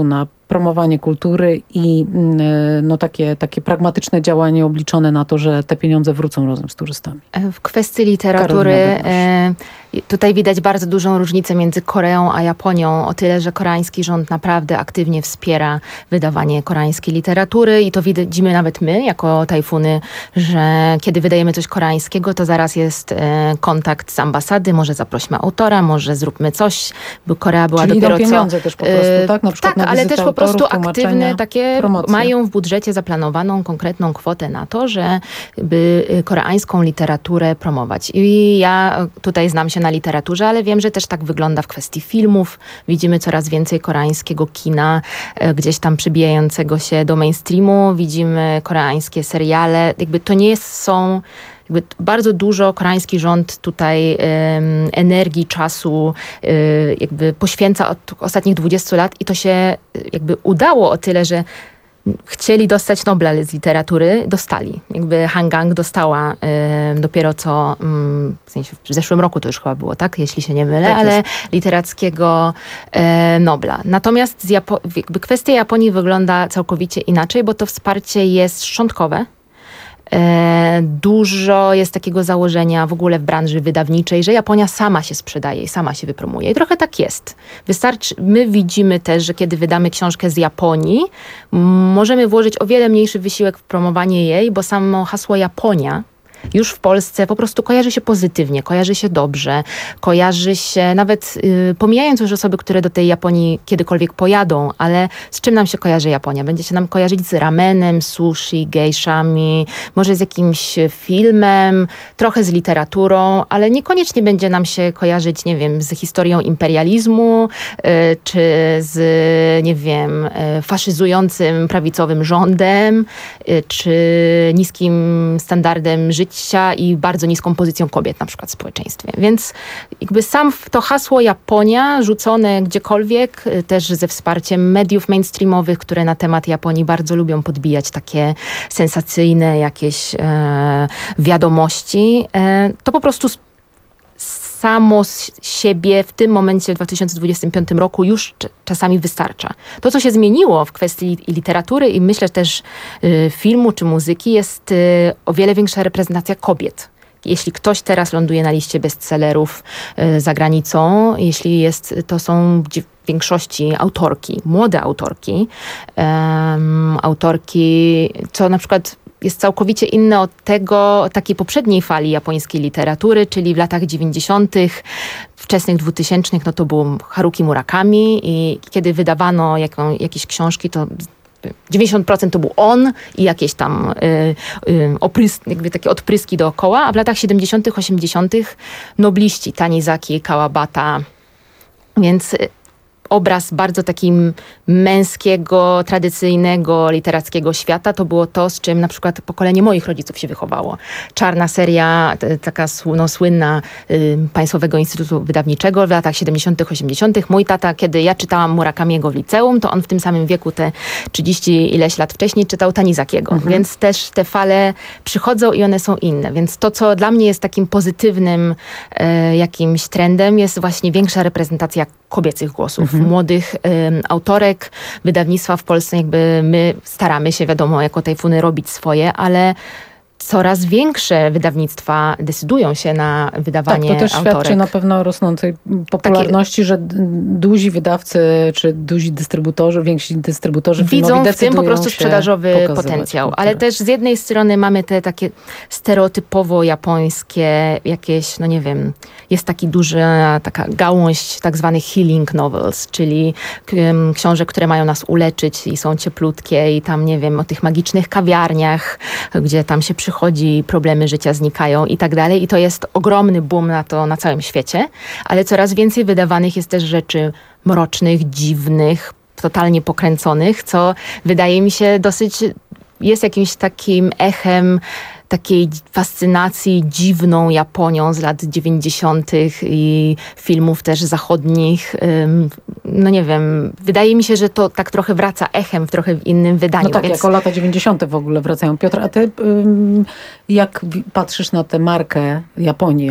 promowanie kultury i no, takie pragmatyczne działanie obliczone na to, że te pieniądze wrócą razem z turystami. W kwestii literatury tutaj widać bardzo dużą różnicę między Koreą a Japonią, o tyle, że koreański rząd naprawdę aktywnie wspiera wydawanie koreańskiej literatury i to widzimy nawet my, jako Tajfuny, że kiedy wydajemy coś koreańskiego, to zaraz jest kontakt z ambasady, może zaprośmy autora, może zróbmy coś, bo Korea była Czyli dopiero idą pieniądze też po prostu, tak? Na przykład na ale też po prostu autorów, aktywne takie promocje. mają w budżecie zaplanowaną konkretną kwotę na to, żeby koreańską literaturę promować. I ja tutaj znam się na literaturze, ale wiem, że też tak wygląda w kwestii filmów. Widzimy coraz więcej koreańskiego kina gdzieś tam przybijającego się do mainstreamu. Widzimy koreańskie seriale. Jakby to nie są... bardzo dużo koreański rząd tutaj energii, czasu jakby poświęca od ostatnich 20 lat i to się jakby udało o tyle, że chcieli dostać Nobla z literatury, dostali. Jakby Hangang dostała dopiero co, w sensie w zeszłym roku to już chyba było, tak? Jeśli się nie mylę, tak ale literackiego Nobla. Natomiast jakby kwestia Japonii wygląda całkowicie inaczej, bo to wsparcie jest szczątkowe. Dużo jest takiego założenia w ogóle w branży wydawniczej, że Japonia sama się sprzedaje i sama się wypromuje. I trochę tak jest. My widzimy też, że kiedy wydamy książkę z Japonii, możemy włożyć o wiele mniejszy wysiłek w promowanie jej, bo samo hasło Japonia już w Polsce po prostu kojarzy się pozytywnie, kojarzy się dobrze, kojarzy się nawet pomijając już osoby, które do tej Japonii kiedykolwiek pojadą, ale z czym nam się kojarzy Japonia? Będzie się nam kojarzyć z ramenem, sushi, gejszami, może z jakimś filmem, trochę z literaturą, ale niekoniecznie będzie nam się kojarzyć, nie wiem, z historią imperializmu, czy z, nie wiem, faszyzującym prawicowym rządem, czy niskim standardem życia i bardzo niską pozycją kobiet na przykład w społeczeństwie. Więc jakby sam to hasło Japonia rzucone gdziekolwiek, też ze wsparciem mediów mainstreamowych, które na temat Japonii bardzo lubią podbijać takie sensacyjne jakieś wiadomości, to po prostu samo z siebie w tym momencie w 2025 roku już czasami wystarcza. To, co się zmieniło w kwestii literatury i myślę też filmu czy muzyki, jest o wiele większa reprezentacja kobiet. Jeśli ktoś teraz ląduje na liście bestsellerów za granicą, to są w większości autorki, młode autorki, co na przykład jest całkowicie inne od takiej poprzedniej fali japońskiej literatury, czyli w latach 90., wczesnych 2000, no to był Haruki Murakami i kiedy wydawano jakieś książki, to 90% to był on i jakieś tam jakby takie odpryski dookoła, a w latach 70., 80. nobliści Tanizaki, Kawabata, więc obraz bardzo takim męskiego, tradycyjnego, literackiego świata to było to, z czym na przykład pokolenie moich rodziców się wychowało. Czarna seria, taka słynna Państwowego Instytutu Wydawniczego w latach 70., 80. Mój tata, kiedy ja czytałam Murakamiego w liceum, to on w tym samym wieku, te 30 ileś lat wcześniej, czytał Tanizakiego. Więc też te fale przychodzą i one są inne. Więc to, co dla mnie jest takim pozytywnym jakimś trendem, jest właśnie większa reprezentacja kobiecych głosów, młodych autorek. Wydawnictwa w Polsce jakby my staramy się, wiadomo, jako Tajfuny robić swoje, ale coraz większe wydawnictwa decydują się na wydawanie tak, to też autorek. Świadczy na pewno o rosnącej popularności, że duzi wydawcy, czy duzi dystrybutorzy, więksi dystrybutorzy widzą w tym po prostu sprzedażowy potencjał. Ale też z jednej strony mamy te takie stereotypowo japońskie jakieś, no nie wiem, jest taka gałąź tak zwanych healing novels, czyli książek, które mają nas uleczyć i są cieplutkie i tam, nie wiem, o tych magicznych kawiarniach, gdzie tam się przychodzi, problemy życia znikają i tak dalej. I to jest ogromny boom na to na całym świecie, ale coraz więcej wydawanych jest też rzeczy mrocznych, dziwnych, totalnie pokręconych, co wydaje mi się dosyć jest jakimś takim echem takiej fascynacji dziwną Japonią z lat 90. i filmów też zachodnich. No nie wiem, wydaje mi się, że to tak trochę wraca echem w trochę w innym wydaniu. No tak, jako lata 90. w ogóle wracają. Piotr, a ty jak patrzysz na tę markę Japonia,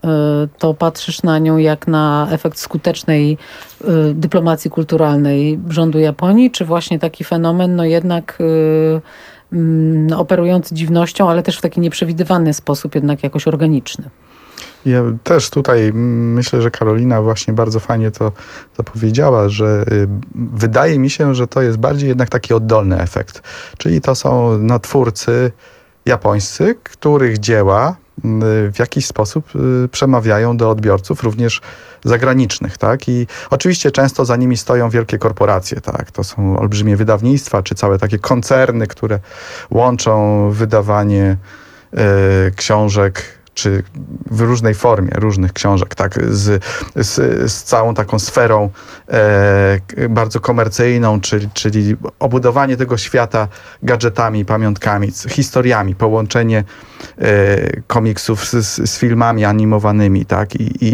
to patrzysz na nią jak na efekt skutecznej dyplomacji kulturalnej rządu Japonii, czy właśnie taki fenomen, no jednak operujący dziwnością, ale też w taki nieprzewidywalny sposób, jednak jakoś organiczny? Ja też tutaj myślę, że Karolina właśnie bardzo fajnie to powiedziała, że wydaje mi się, że to jest bardziej jednak taki oddolny efekt. Czyli to są twórcy japońscy, których dzieła w jakiś sposób przemawiają do odbiorców, również zagranicznych, tak? I oczywiście często za nimi stoją wielkie korporacje, tak? To są olbrzymie wydawnictwa, czy całe takie koncerny, które łączą wydawanie książek, czy w różnej formie, różnych książek, tak, z całą taką sferą bardzo komercyjną, czyli obudowanie tego świata gadżetami, pamiątkami, historiami, połączenie komiksów z filmami animowanymi, tak,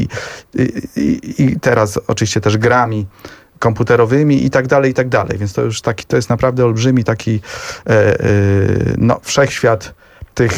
i teraz oczywiście też grami komputerowymi i tak dalej, więc to już to jest naprawdę olbrzymi taki wszechświat tych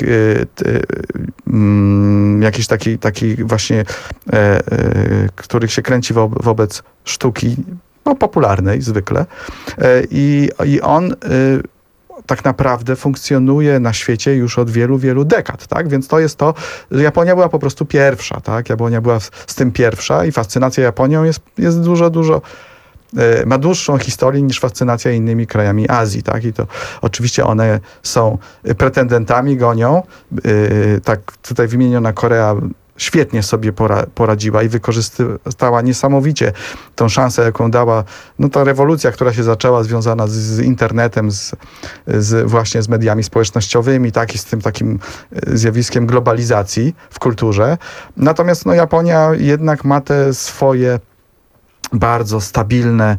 jakiś taki właśnie, których się kręci wobec sztuki popularnej zwykle. I on tak naprawdę funkcjonuje na świecie już od wielu, wielu dekad, tak? Więc to jest to, że Japonia była po prostu pierwsza, tak? Japonia była z tym pierwsza i fascynacja Japonią jest dużo ma dłuższą historię niż fascynacja innymi krajami Azji, tak? I to oczywiście one są pretendentami, gonią. Tak tutaj wymieniona Korea świetnie sobie poradziła i wykorzystała niesamowicie tą szansę, jaką dała ta rewolucja, która się zaczęła związana z internetem, właśnie z mediami społecznościowymi, tak? I z tym takim zjawiskiem globalizacji w kulturze. Natomiast Japonia jednak ma te swoje bardzo stabilne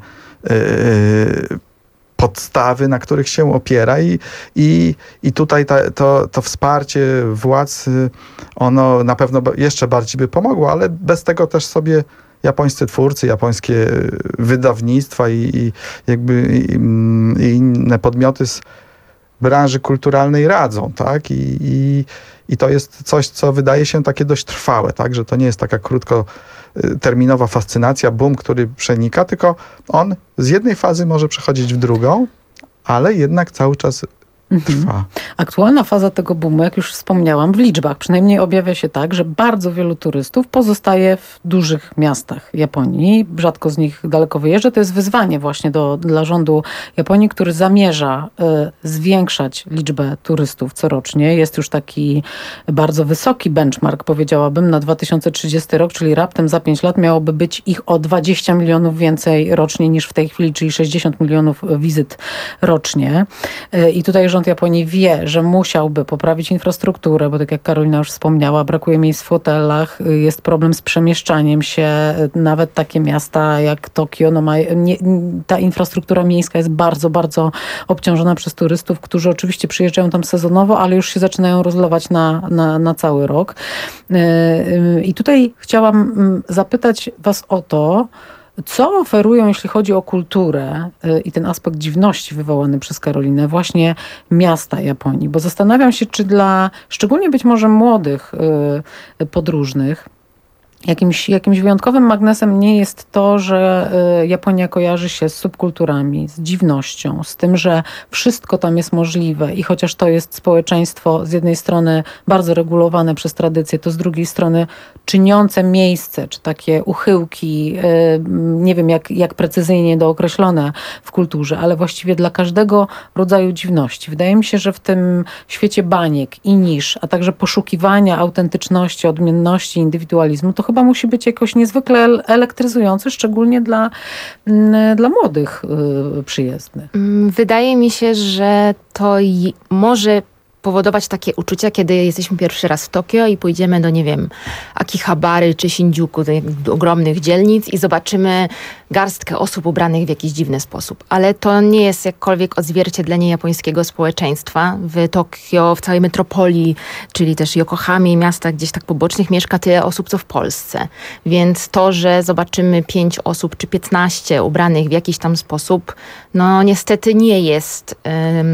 podstawy, na których się opiera i tutaj to wsparcie władz, ono na pewno jeszcze bardziej by pomogło, ale bez tego też sobie japońscy twórcy, japońskie wydawnictwa i inne podmioty z branży kulturalnej radzą, tak? I to jest coś, co wydaje się takie dość trwałe, tak? Że to nie jest taka krótkoterminowa fascynacja, boom, który przenika, tylko on z jednej fazy może przechodzić w drugą, ale jednak cały czas trwa. Aktualna faza tego boomu, jak już wspomniałam, w liczbach przynajmniej objawia się tak, że bardzo wielu turystów pozostaje w dużych miastach Japonii. Rzadko z nich daleko wyjeżdża. To jest wyzwanie właśnie dla rządu Japonii, który zamierza zwiększać liczbę turystów corocznie. Jest już taki bardzo wysoki benchmark, powiedziałabym, na 2030 rok, czyli raptem za 5 lat miałoby być ich o 20 milionów więcej rocznie niż w tej chwili, czyli 60 milionów wizyt rocznie. I tutaj rząd Japonii wie, że musiałby poprawić infrastrukturę, bo tak jak Karolina już wspomniała, brakuje miejsc w hotelach, jest problem z przemieszczaniem się. Nawet takie miasta jak Tokio, ta infrastruktura miejska jest bardzo, bardzo obciążona przez turystów, którzy oczywiście przyjeżdżają tam sezonowo, ale już się zaczynają rozlewać na cały rok. I tutaj chciałam zapytać was o to, co oferują, jeśli chodzi o kulturę i ten aspekt dziwności wywołany przez Karolinę, właśnie miasta Japonii? Bo zastanawiam się, czy dla szczególnie być może młodych podróżnych jakimś wyjątkowym magnesem nie jest to, że Japonia kojarzy się z subkulturami, z dziwnością, z tym, że wszystko tam jest możliwe i chociaż to jest społeczeństwo z jednej strony bardzo regulowane przez tradycję, to z drugiej strony czyniące miejsce, czy takie uchyłki, nie wiem jak precyzyjnie dookreślone w kulturze, ale właściwie dla każdego rodzaju dziwności. Wydaje mi się, że w tym świecie baniek i nisz, a także poszukiwania autentyczności, odmienności, indywidualizmu, to chyba musi być jakoś niezwykle elektryzujące, szczególnie dla młodych przyjezdnych. Wydaje mi się, że to może powodować takie uczucia, kiedy jesteśmy pierwszy raz w Tokio i pójdziemy do, nie wiem, Akihabary czy Shinjuku, do ogromnych dzielnic i zobaczymy garstkę osób ubranych w jakiś dziwny sposób. Ale to nie jest jakkolwiek odzwierciedlenie japońskiego społeczeństwa. W Tokio, w całej metropolii, czyli też Yokohamie i miastach gdzieś tak pobocznych mieszka tyle osób, co w Polsce. Więc to, że zobaczymy 5 osób czy 15 ubranych w jakiś tam sposób, no niestety nie jest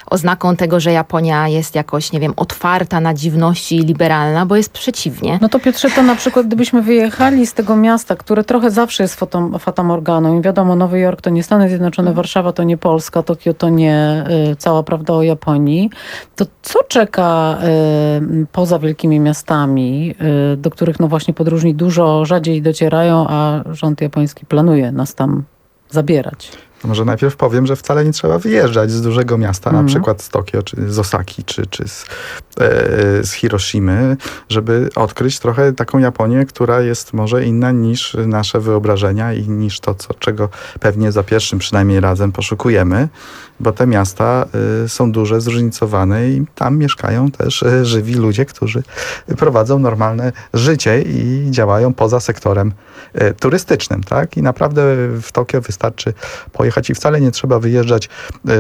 oznaką tego, że Japonia jest jakoś, nie wiem, otwarta na dziwności i liberalna, bo jest przeciwnie. No to Piotrze, to na przykład gdybyśmy wyjechali z tego miasta, które trochę zawsze jest fatamorganą i wiadomo, Nowy Jork to nie Stany Zjednoczone, Warszawa to nie Polska, Tokio to nie cała prawda o Japonii, to co czeka poza wielkimi miastami, do których no właśnie podróżni dużo rzadziej docierają, a rząd japoński planuje nas tam zabierać? To może najpierw powiem, że wcale nie trzeba wyjeżdżać z dużego miasta, na przykład z Tokio, czy z Osaki, czy z Hiroshimy, żeby odkryć trochę taką Japonię, która jest może inna niż nasze wyobrażenia i niż to, czego pewnie za pierwszym przynajmniej razem poszukujemy, bo te miasta są duże, zróżnicowane i tam mieszkają też żywi ludzie, którzy prowadzą normalne życie i działają poza sektorem turystycznym, tak? I naprawdę w Tokio wystarczy pojechać i wcale nie trzeba wyjeżdżać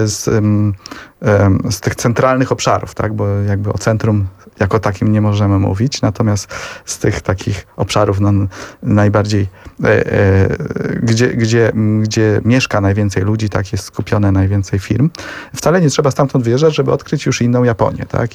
z tych centralnych obszarów, tak? Bo jakby o centrum jako takim nie możemy mówić, natomiast z tych takich obszarów najbardziej, gdzie mieszka najwięcej ludzi, tak jest skupione najwięcej firm, wcale nie trzeba stamtąd wyjeżdżać, żeby odkryć już inną Japonię, tak?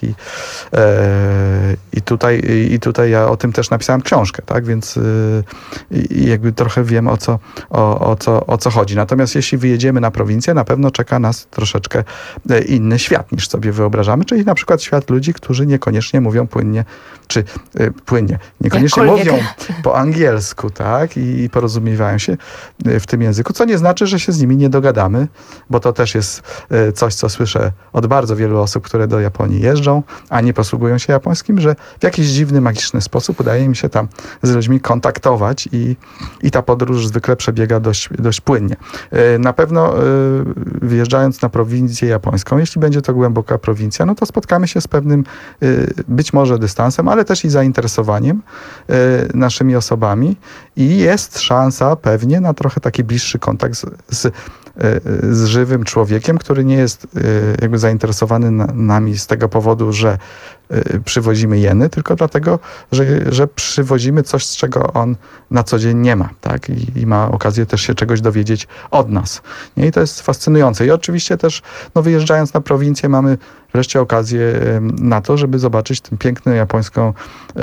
I tutaj ja o tym też napisałem książkę, tak? Więc jakby trochę wiem o co chodzi. Natomiast jeśli wyjedziemy na prowincję, na pewno czeka nas troszeczkę inny świat niż sobie wyobrażamy, czyli na przykład świat ludzi, którzy niekoniecznie mówią płynnie, niekoniecznie mówią po angielsku, tak? I porozumiewają się w tym języku, co nie znaczy, że się z nimi nie dogadamy, bo to też jest coś, co słyszę od bardzo wielu osób, które do Japonii jeżdżą, a nie posługują się japońskim, że w jakiś dziwny, magiczny sposób udaje mi się tam z ludźmi kontaktować i ta podróż zwykle przebiega dość płynnie. Na pewno wyjeżdżając na prowincję japońską, jeśli będzie to głęboka prowincja, no to spotkamy się z pewnym być może dystansem, ale też i zainteresowaniem naszymi osobami i jest szansa pewnie na trochę taki bliższy kontakt z żywym człowiekiem, który nie jest jakby zainteresowany nami z tego powodu, że przywozimy jeny, tylko dlatego, że przywozimy coś, z czego on na co dzień nie ma, tak? I ma okazję też się czegoś dowiedzieć od nas. Nie? I to jest fascynujące. I oczywiście też wyjeżdżając na prowincję mamy wreszcie okazję na to, żeby zobaczyć tę piękną japońską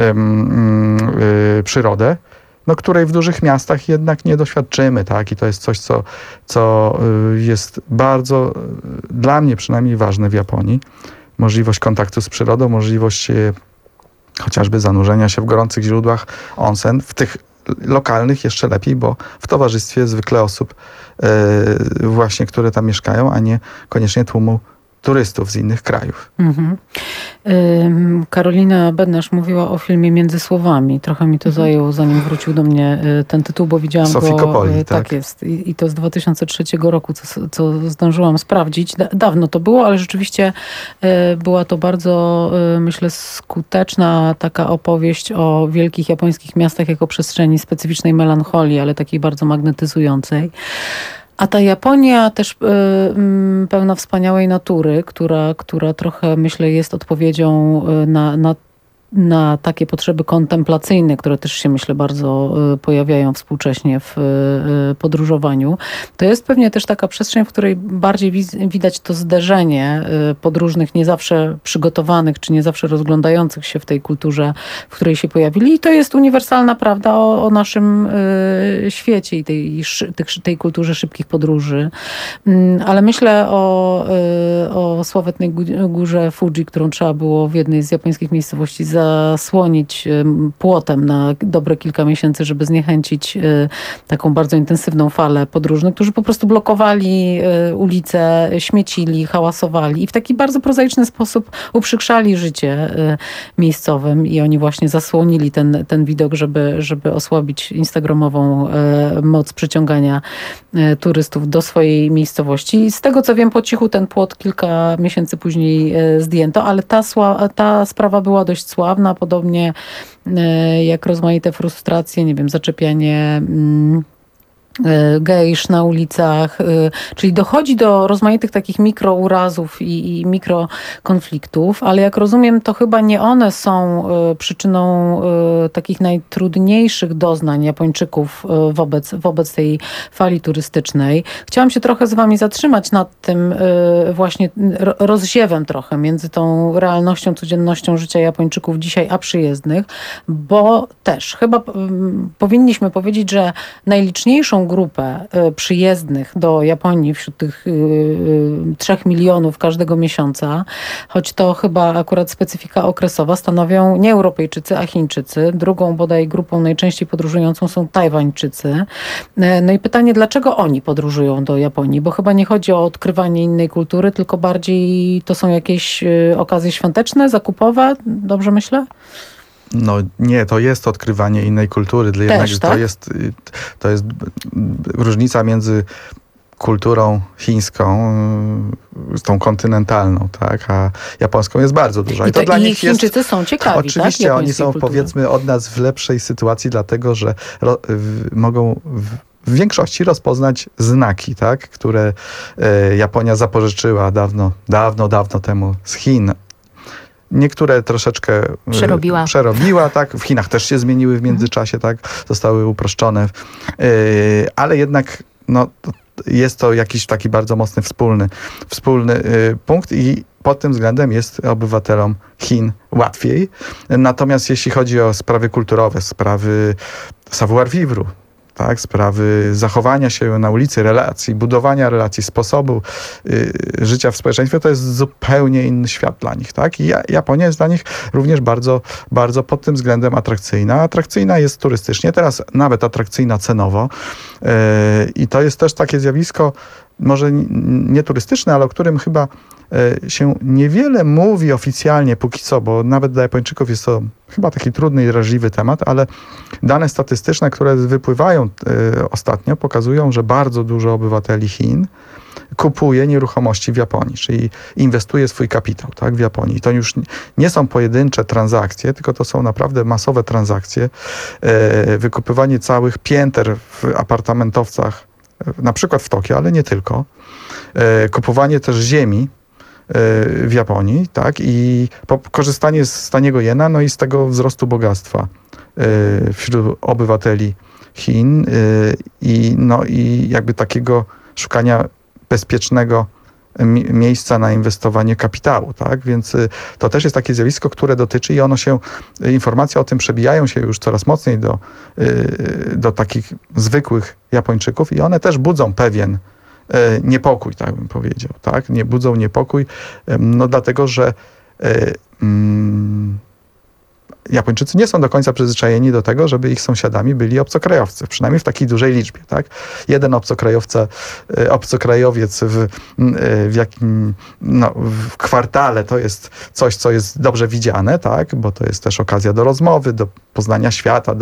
przyrodę, której w dużych miastach jednak nie doświadczymy, tak? I to jest coś, co jest bardzo, dla mnie przynajmniej ważne w Japonii. Możliwość kontaktu z przyrodą, możliwość chociażby zanurzenia się w gorących źródłach onsen, w tych lokalnych jeszcze lepiej, bo w towarzystwie zwykle osób właśnie, które tam mieszkają, a nie koniecznie tłumu turystów z innych krajów. Mhm. Karolina Bednarz mówiła o filmie Między Słowami. Trochę mi to zajęło, zanim wrócił do mnie ten tytuł, bo widziałam Sofii go. Coppoli, tak jest. I to z 2003 roku, co zdążyłam sprawdzić. Dawno to było, ale rzeczywiście była to bardzo, myślę, skuteczna taka opowieść o wielkich japońskich miastach jako przestrzeni specyficznej melancholii, ale takiej bardzo magnetyzującej. A ta Japonia też pełna wspaniałej natury, która trochę, myślę, jest odpowiedzią na takie potrzeby kontemplacyjne, które też się, myślę, bardzo pojawiają współcześnie w podróżowaniu. To jest pewnie też taka przestrzeń, w której bardziej widać to zderzenie podróżnych, nie zawsze przygotowanych, czy nie zawsze rozglądających się w tej kulturze, w której się pojawili. I to jest uniwersalna prawda o naszym świecie i tej kulturze szybkich podróży. Ale myślę o sławetnej górze Fuji, którą trzeba było w jednej z japońskich miejscowości zasłonić płotem na dobre kilka miesięcy, żeby zniechęcić taką bardzo intensywną falę podróżnych, którzy po prostu blokowali ulice, śmiecili, hałasowali i w taki bardzo prozaiczny sposób uprzykrzali życie miejscowym i oni właśnie zasłonili ten widok, żeby osłabić instagramową moc przyciągania turystów do swojej miejscowości. I z tego co wiem, po cichu ten płot kilka miesięcy później zdjęto, ale ta sprawa była dość sławna, podobnie jak rozmaite frustracje, nie wiem, zaczepianie gejsz na ulicach, czyli dochodzi do rozmaitych takich mikrourazów i mikrokonfliktów, ale jak rozumiem, to chyba nie one są przyczyną takich najtrudniejszych doznań Japończyków wobec tej fali turystycznej. Chciałam się trochę z wami zatrzymać nad tym właśnie rozziewem trochę między tą realnością, codziennością życia Japończyków dzisiaj, a przyjezdnych, bo też chyba powinniśmy powiedzieć, że najliczniejszą grupę przyjezdnych do Japonii wśród tych 3 milionów każdego miesiąca, choć to chyba akurat specyfika okresowa, stanowią nie Europejczycy, a Chińczycy. Drugą bodaj grupą najczęściej podróżującą są Tajwańczycy. No i pytanie, dlaczego oni podróżują do Japonii? Bo chyba nie chodzi o odkrywanie innej kultury, tylko bardziej to są jakieś okazje świąteczne, zakupowe? Dobrze myślę? No nie, to jest odkrywanie innej kultury. Jednak tak? to jest różnica między kulturą chińską, tą kontynentalną, tak, a japońską jest bardzo duża. I to dla nich Chińczycy są ciekawi, oczywiście tak? Oni są kultury. Powiedzmy od nas w lepszej sytuacji, dlatego że mogą w większości rozpoznać znaki, tak, które Japonia zapożyczyła dawno temu z Chin. Niektóre troszeczkę przerobiła, tak. W Chinach też się zmieniły w międzyczasie, tak. Zostały uproszczone. Ale jednak jest to jakiś taki bardzo mocny wspólny punkt i pod tym względem jest obywatelom Chin łatwiej. Natomiast jeśli chodzi o sprawy kulturowe, sprawy savoir-vivre, tak, sprawy zachowania się na ulicy, relacji, budowania relacji, sposobu życia w społeczeństwie, to jest zupełnie inny świat dla nich. Tak? I Japonia jest dla nich również bardzo, bardzo pod tym względem atrakcyjna. Atrakcyjna jest turystycznie, teraz nawet atrakcyjna cenowo. I to jest też takie zjawisko, może nie turystyczne, ale o którym chyba się niewiele mówi oficjalnie póki co, bo nawet dla Japończyków jest to chyba taki trudny i drażliwy temat, ale dane statystyczne, które wypływają ostatnio, pokazują, że bardzo dużo obywateli Chin kupuje nieruchomości w Japonii, czyli inwestuje swój kapitał, tak, w Japonii. To już nie są pojedyncze transakcje, tylko to są naprawdę masowe transakcje. Wykupywanie całych pięter w apartamentowcach, na przykład w Tokio, ale nie tylko. Kupowanie też ziemi w Japonii, tak, i korzystanie z taniego jena, no i z tego wzrostu bogactwa wśród obywateli Chin i jakby takiego szukania bezpiecznego miejsca na inwestowanie kapitału, tak? Więc to też jest takie zjawisko, które dotyczy i informacje o tym przebijają się już coraz mocniej do takich zwykłych Japończyków i one też budzą pewien niepokój, tak bym powiedział, tak? Nie budzą niepokój, dlatego, że Japończycy nie są do końca przyzwyczajeni do tego, żeby ich sąsiadami byli obcokrajowcy, przynajmniej w takiej dużej liczbie, tak? Jeden obcokrajowiec w kwartale to jest coś, co jest dobrze widziane, tak? Bo to jest też okazja do rozmowy, do poznania świata,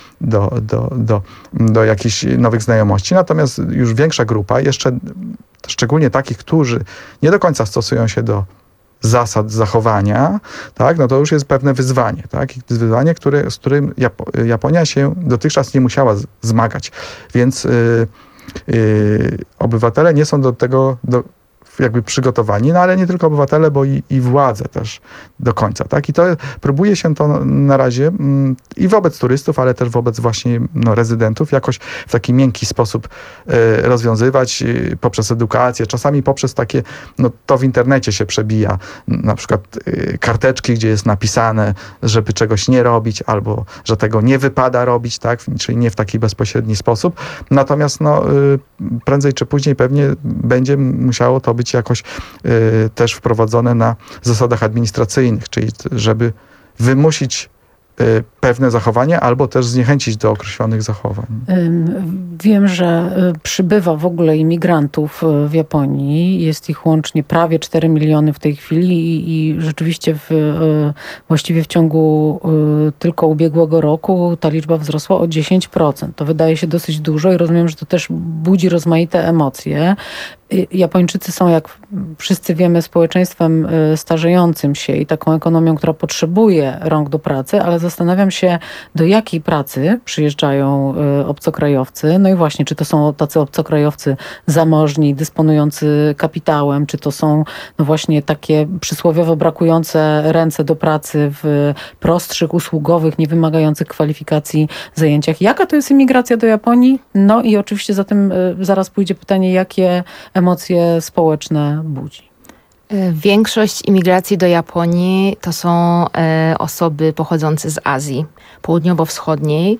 do jakichś nowych znajomości. Natomiast już większa grupa, jeszcze szczególnie takich, którzy nie do końca stosują się do zasad zachowania, tak, no to już jest pewne wyzwanie, tak, wyzwanie, z którym Japonia się dotychczas nie musiała zmagać, więc obywatele nie są do tego jakby przygotowani, no ale nie tylko obywatele, bo i władze też do końca, tak, i to próbuje się to na razie i wobec turystów, ale też wobec właśnie rezydentów jakoś w taki miękki sposób rozwiązywać poprzez edukację, czasami poprzez takie, to w internecie się przebija, na przykład karteczki, gdzie jest napisane, żeby czegoś nie robić, albo że tego nie wypada robić, tak, czyli nie w taki bezpośredni sposób, natomiast prędzej czy później pewnie będzie musiało to być jakoś też wprowadzone na zasadach administracyjnych, czyli żeby wymusić pewne zachowania albo też zniechęcić do określonych zachowań. Wiem, że przybywa w ogóle imigrantów w Japonii. Jest ich łącznie prawie 4 miliony w tej chwili i rzeczywiście właściwie w ciągu tylko ubiegłego roku ta liczba wzrosła o 10%. To wydaje się dosyć dużo i rozumiem, że to też budzi rozmaite emocje. Japończycy są, jak wszyscy wiemy, społeczeństwem starzejącym się i taką ekonomią, która potrzebuje rąk do pracy, ale zastanawiam się, do jakiej pracy przyjeżdżają obcokrajowcy. No i właśnie, czy to są tacy obcokrajowcy zamożni, dysponujący kapitałem, czy to są no właśnie takie przysłowiowo brakujące ręce do pracy w prostszych, usługowych, niewymagających kwalifikacji zajęciach. Jaka to jest imigracja do Japonii? No i oczywiście za tym zaraz pójdzie pytanie, jakie emocje społeczne budzi. Większość imigracji do Japonii to są osoby pochodzące z Azji Południowo-Wschodniej.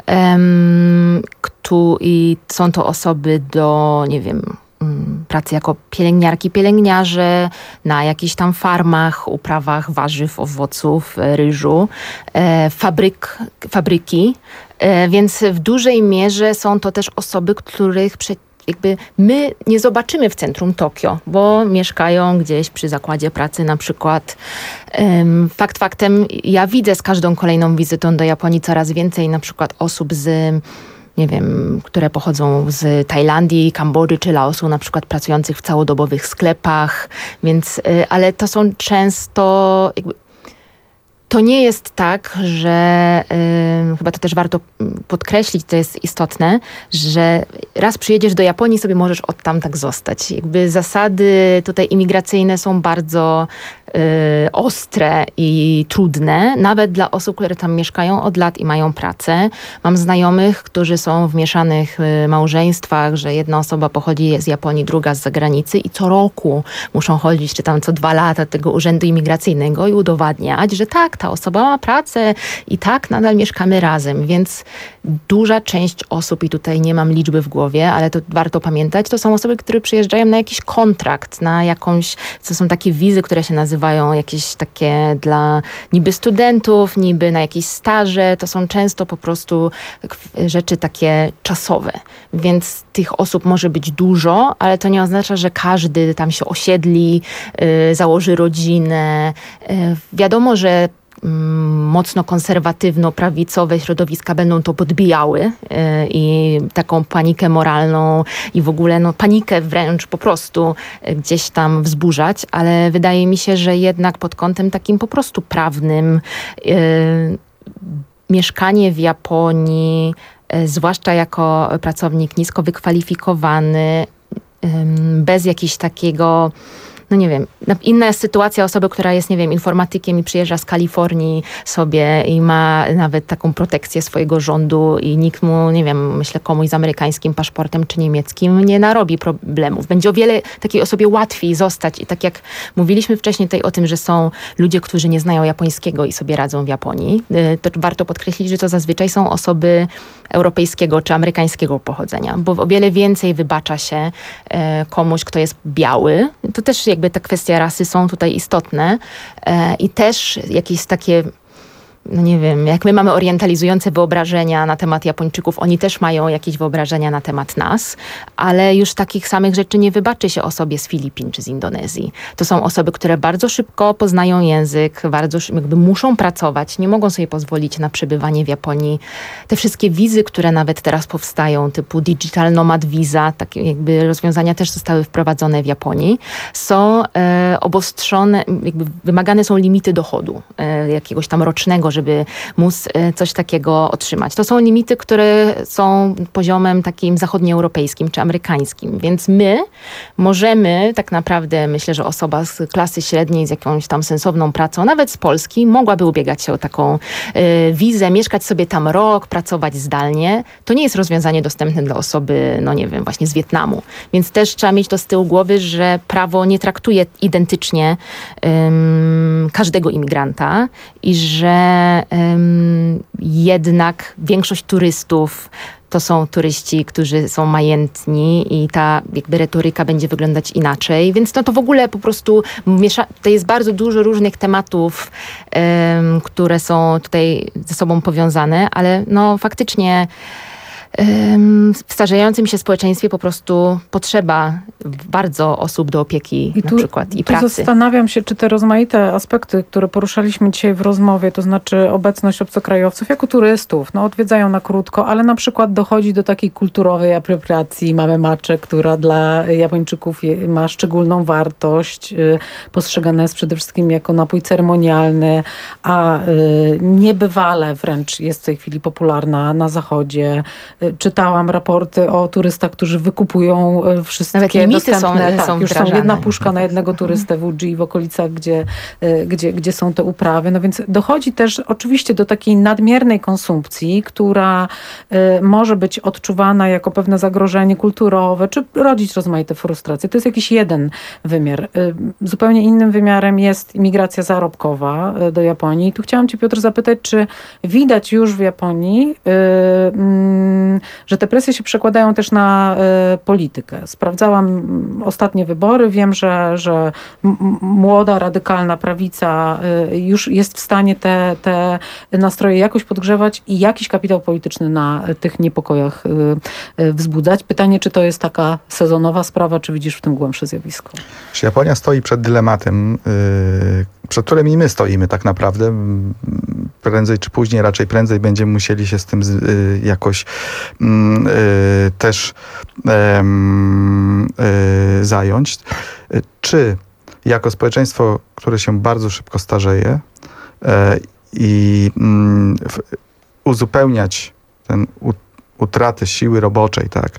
I są to osoby do, nie wiem, pracy jako pielęgniarki, pielęgniarze na jakichś tam farmach, uprawach warzyw, owoców, ryżu, fabryki. Więc w dużej mierze są to też osoby, których jakby my nie zobaczymy w centrum Tokio, bo mieszkają gdzieś przy zakładzie pracy na przykład. Fakt faktem, ja widzę z każdą kolejną wizytą do Japonii coraz więcej na przykład osób nie wiem, które pochodzą z Tajlandii, Kambodży czy Laosu, na przykład pracujących w całodobowych sklepach, więc, ale to są często to nie jest tak, że chyba to też warto podkreślić, to jest istotne, że raz przyjedziesz do Japonii, sobie możesz od tam tak zostać. Jakby zasady tutaj imigracyjne są bardzo ostre i trudne, nawet dla osób, które tam mieszkają od lat i mają pracę. Mam znajomych, którzy są w mieszanych małżeństwach, że jedna osoba pochodzi z Japonii, druga z zagranicy i co roku muszą chodzić, czy tam co 2 lata do tego urzędu imigracyjnego i udowadniać, że tak, ta osoba ma pracę i tak nadal mieszkamy razem, więc duża część osób, i tutaj nie mam liczby w głowie, ale to warto pamiętać, to są osoby, które przyjeżdżają na jakiś kontrakt, na jakąś, to są takie wizy, które się nazywają jakieś takie dla niby studentów, niby na jakieś staże, to są często po prostu rzeczy takie czasowe, więc tych osób może być dużo, ale to nie oznacza, że każdy tam się osiedli, założy rodzinę. Wiadomo, że mocno konserwatywno-prawicowe środowiska będą to podbijały i taką panikę moralną i w ogóle panikę wręcz po prostu gdzieś tam wzburzać, ale wydaje mi się, że jednak pod kątem takim po prostu prawnym mieszkanie w Japonii, zwłaszcza jako pracownik nisko wykwalifikowany, bez jakiegoś takiego nie wiem, inna jest sytuacja osoby, która jest, nie wiem, informatykiem i przyjeżdża z Kalifornii sobie i ma nawet taką protekcję swojego rządu i nikt mu, nie wiem, myślę komuś z amerykańskim paszportem czy niemieckim nie narobi problemów. Będzie o wiele takiej osobie łatwiej zostać i tak jak mówiliśmy wcześniej tutaj o tym, że są ludzie, którzy nie znają japońskiego i sobie radzą w Japonii, to warto podkreślić, że to zazwyczaj są osoby europejskiego czy amerykańskiego pochodzenia, bo o wiele więcej wybacza się komuś, kto jest biały. To też jakby te kwestie rasy są tutaj istotne i też jakieś takie, nie wiem, jak my mamy orientalizujące wyobrażenia na temat Japończyków, oni też mają jakieś wyobrażenia na temat nas, ale już takich samych rzeczy nie wybaczy się osobie z Filipin czy z Indonezji. To są osoby, które bardzo szybko poznają język, bardzo jakby muszą pracować, nie mogą sobie pozwolić na przebywanie w Japonii. Te wszystkie wizy, które nawet teraz powstają, typu Digital Nomad Visa, takie jakby rozwiązania też zostały wprowadzone w Japonii, są obostrzone, jakby wymagane są limity dochodu jakiegoś tam rocznego, żeby móc coś takiego otrzymać. To są limity, które są poziomem takim zachodnioeuropejskim czy amerykańskim, więc my możemy tak naprawdę, myślę, że osoba z klasy średniej z jakąś tam sensowną pracą, nawet z Polski, mogłaby ubiegać się o taką wizę, mieszkać sobie tam rok, pracować zdalnie. To nie jest rozwiązanie dostępne dla osoby, nie wiem, właśnie z Wietnamu. Więc też trzeba mieć to z tyłu głowy, że prawo nie traktuje identycznie każdego imigranta i że jednak większość turystów to są turyści, którzy są majętni i ta jakby retoryka będzie wyglądać inaczej. Więc to w ogóle po prostu to jest bardzo dużo różnych tematów, które są tutaj ze sobą powiązane, ale faktycznie w starzejącym się społeczeństwie po prostu potrzeba bardzo osób do opieki na przykład i pracy. Zastanawiam się, czy te rozmaite aspekty, które poruszaliśmy dzisiaj w rozmowie, to znaczy obecność obcokrajowców jako turystów, odwiedzają na krótko, ale na przykład dochodzi do takiej kulturowej apropriacji. Mamy maczę, która dla Japończyków ma szczególną wartość, postrzegana jest przede wszystkim jako napój ceremonialny, a niebywale wręcz jest w tej chwili popularna na zachodzie. Czytałam raporty o turystach, którzy wykupują wszystkie nawet limity dostępne. są już są wdrażane. jedna puszka na jednego turystę w Uji w okolicach, gdzie są te uprawy. No więc dochodzi też oczywiście do takiej nadmiernej konsumpcji, która może być odczuwana jako pewne zagrożenie kulturowe, czy rodzić rozmaite frustracje. To jest jakiś jeden wymiar. Zupełnie innym wymiarem jest imigracja zarobkowa do Japonii. I tu chciałam cię, Piotr, zapytać, czy widać już w Japonii, że te presje się przekładają też na politykę. Sprawdzałam ostatnie wybory. Wiem, że młoda, radykalna prawica już jest w stanie te nastroje jakoś podgrzewać i jakiś kapitał polityczny na tych niepokojach wzbudzać. Pytanie, czy to jest taka sezonowa sprawa, czy widzisz w tym głębsze zjawisko? Japonia stoi przed dylematem, przed którym i my stoimy tak naprawdę. Prędzej czy później, raczej prędzej będziemy musieli się z tym jakoś też zająć. Czy jako społeczeństwo, które się bardzo szybko starzeje i uzupełniać ten utratę siły roboczej, tak,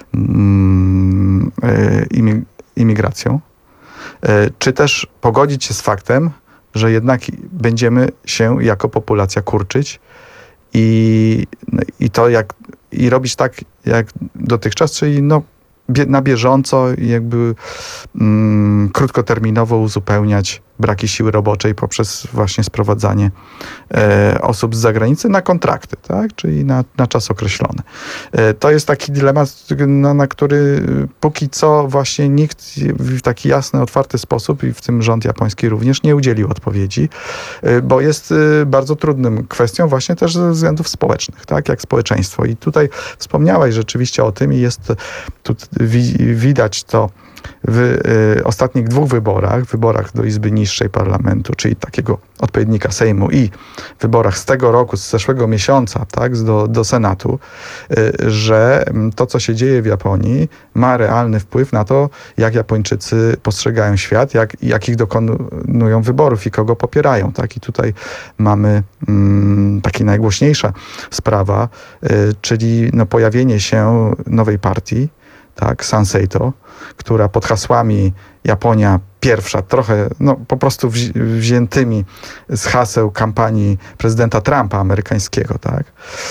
imigracją, czy też pogodzić się z faktem, że jednak będziemy się jako populacja kurczyć i robić tak jak dotychczas, czyli na bieżąco i jakby krótkoterminowo uzupełniać braki siły roboczej poprzez właśnie sprowadzanie osób z zagranicy na kontrakty, tak? Czyli na czas określony. To jest taki dylemat, na który póki co właśnie nikt w taki jasny, otwarty sposób, i w tym rząd japoński również, nie udzielił odpowiedzi, bo jest bardzo trudnym kwestią właśnie też ze względów społecznych, tak? Jak społeczeństwo. I tutaj wspomniałeś rzeczywiście o tym i jest tu widać to w ostatnich 2 wyborach do Izby Niższej Parlamentu, czyli takiego odpowiednika Sejmu, i wyborach z tego roku, z zeszłego miesiąca, tak, do Senatu, że to, co się dzieje w Japonii, ma realny wpływ na to, jak Japończycy postrzegają świat, jakich dokonują wyborów i kogo popierają. Tak? I tutaj mamy taka najgłośniejsza sprawa, czyli pojawienie się nowej partii, tak, Sanseito, która pod hasłami Japonia pierwsza, trochę po prostu wziętymi z haseł kampanii prezydenta Trumpa amerykańskiego, tak?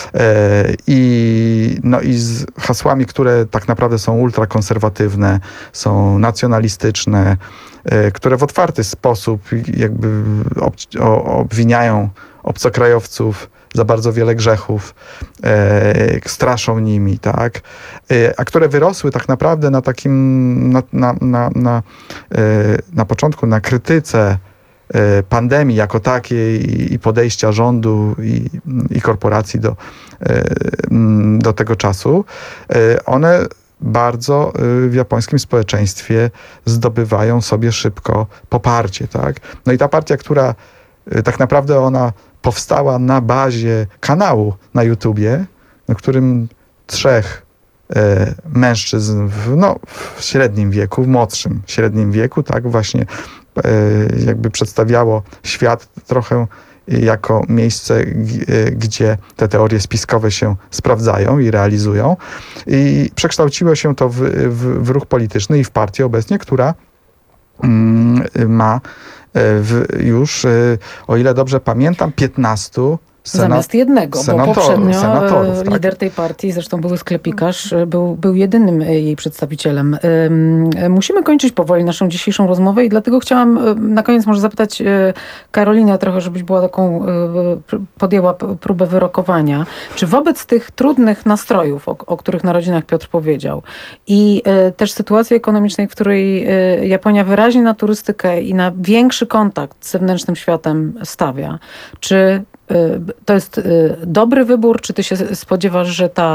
I z hasłami, które tak naprawdę są ultrakonserwatywne, są nacjonalistyczne, które w otwarty sposób jakby obwiniają obcokrajowców za bardzo wiele grzechów, straszą nimi, tak? A które wyrosły tak naprawdę na takim, na początku na krytyce pandemii jako takiej i podejścia rządu i korporacji do tego czasu. One bardzo w japońskim społeczeństwie zdobywają sobie szybko poparcie, tak? No i ta partia, która tak naprawdę ona powstała na bazie kanału na YouTubie, na którym 3 mężczyzn w średnim wieku, w młodszym średnim wieku, tak właśnie jakby przedstawiało świat trochę jako miejsce, gdzie te teorie spiskowe się sprawdzają i realizują. I przekształciło się to w ruch polityczny i w partię obecnie, która ma już, o ile dobrze pamiętam, 15 zamiast jednego, bo poprzednio senatorów, tak? Lider tej partii, zresztą były sklepikarz, był jedynym jej przedstawicielem. Musimy kończyć powoli naszą dzisiejszą rozmowę i dlatego chciałam na koniec może zapytać Karolinę trochę, żebyś była podjęła próbę wyrokowania. Czy wobec tych trudnych nastrojów, o których narodzinach Piotr powiedział, i też sytuacji ekonomicznej, w której Japonia wyraźnie na turystykę i na większy kontakt z zewnętrznym światem stawia, czy to jest dobry wybór? Czy ty się spodziewasz,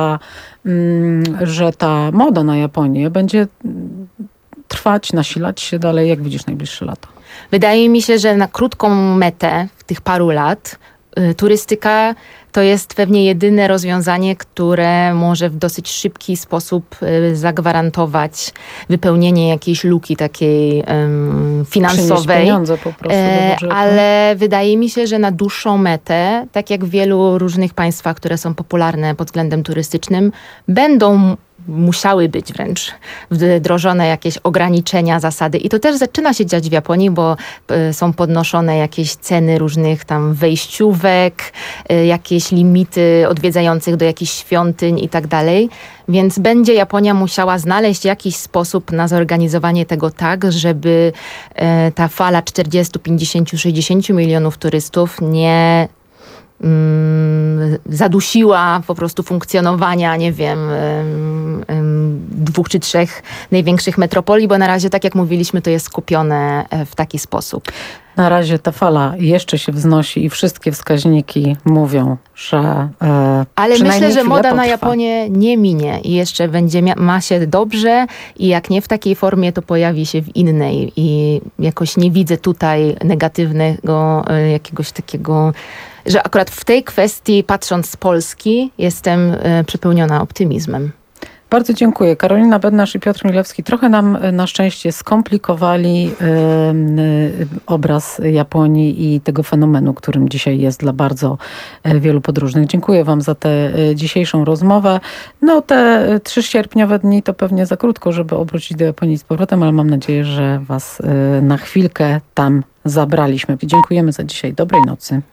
że ta moda na Japonię będzie trwać, nasilać się dalej? Jak widzisz najbliższe lata? Wydaje mi się, że na krótką metę w tych paru lat turystyka to jest pewnie jedyne rozwiązanie, które może w dosyć szybki sposób zagwarantować wypełnienie jakiejś luki takiej finansowej. Przynieść pieniądze po prostu do budżetu. Ale wydaje mi się, że na dłuższą metę, tak jak w wielu różnych państwach, które są popularne pod względem turystycznym, będą musiały być wręcz wdrożone jakieś ograniczenia, zasady. I to też zaczyna się dziać w Japonii, bo są podnoszone jakieś ceny różnych tam wejściówek, jakieś limity odwiedzających do jakichś świątyń i tak dalej. Więc będzie Japonia musiała znaleźć jakiś sposób na zorganizowanie tego tak, żeby ta fala 40, 50, 60 milionów turystów nie zadusiła po prostu funkcjonowania, nie wiem, 2 czy 3 największych metropolii, bo na razie, tak jak mówiliśmy, to jest skupione w taki sposób. Na razie ta fala jeszcze się wznosi i wszystkie wskaźniki mówią, że ale myślę, że moda na potrwa. Japonię nie minie i jeszcze ma się dobrze i jak nie w takiej formie, to pojawi się w innej i jakoś nie widzę tutaj negatywnego jakiegoś takiego, że akurat w tej kwestii, patrząc z Polski, jestem przepełniona optymizmem. Bardzo dziękuję. Karolina Bednarz i Piotr Milewski trochę nam na szczęście skomplikowali obraz Japonii i tego fenomenu, którym dzisiaj jest dla bardzo wielu podróżnych. Dziękuję wam za tę dzisiejszą rozmowę. No te 3 sierpniowe dni to pewnie za krótko, żeby obrócić do Japonii z powrotem, ale mam nadzieję, że was na chwilkę tam zabraliśmy. Dziękujemy za dzisiaj. Dobrej nocy.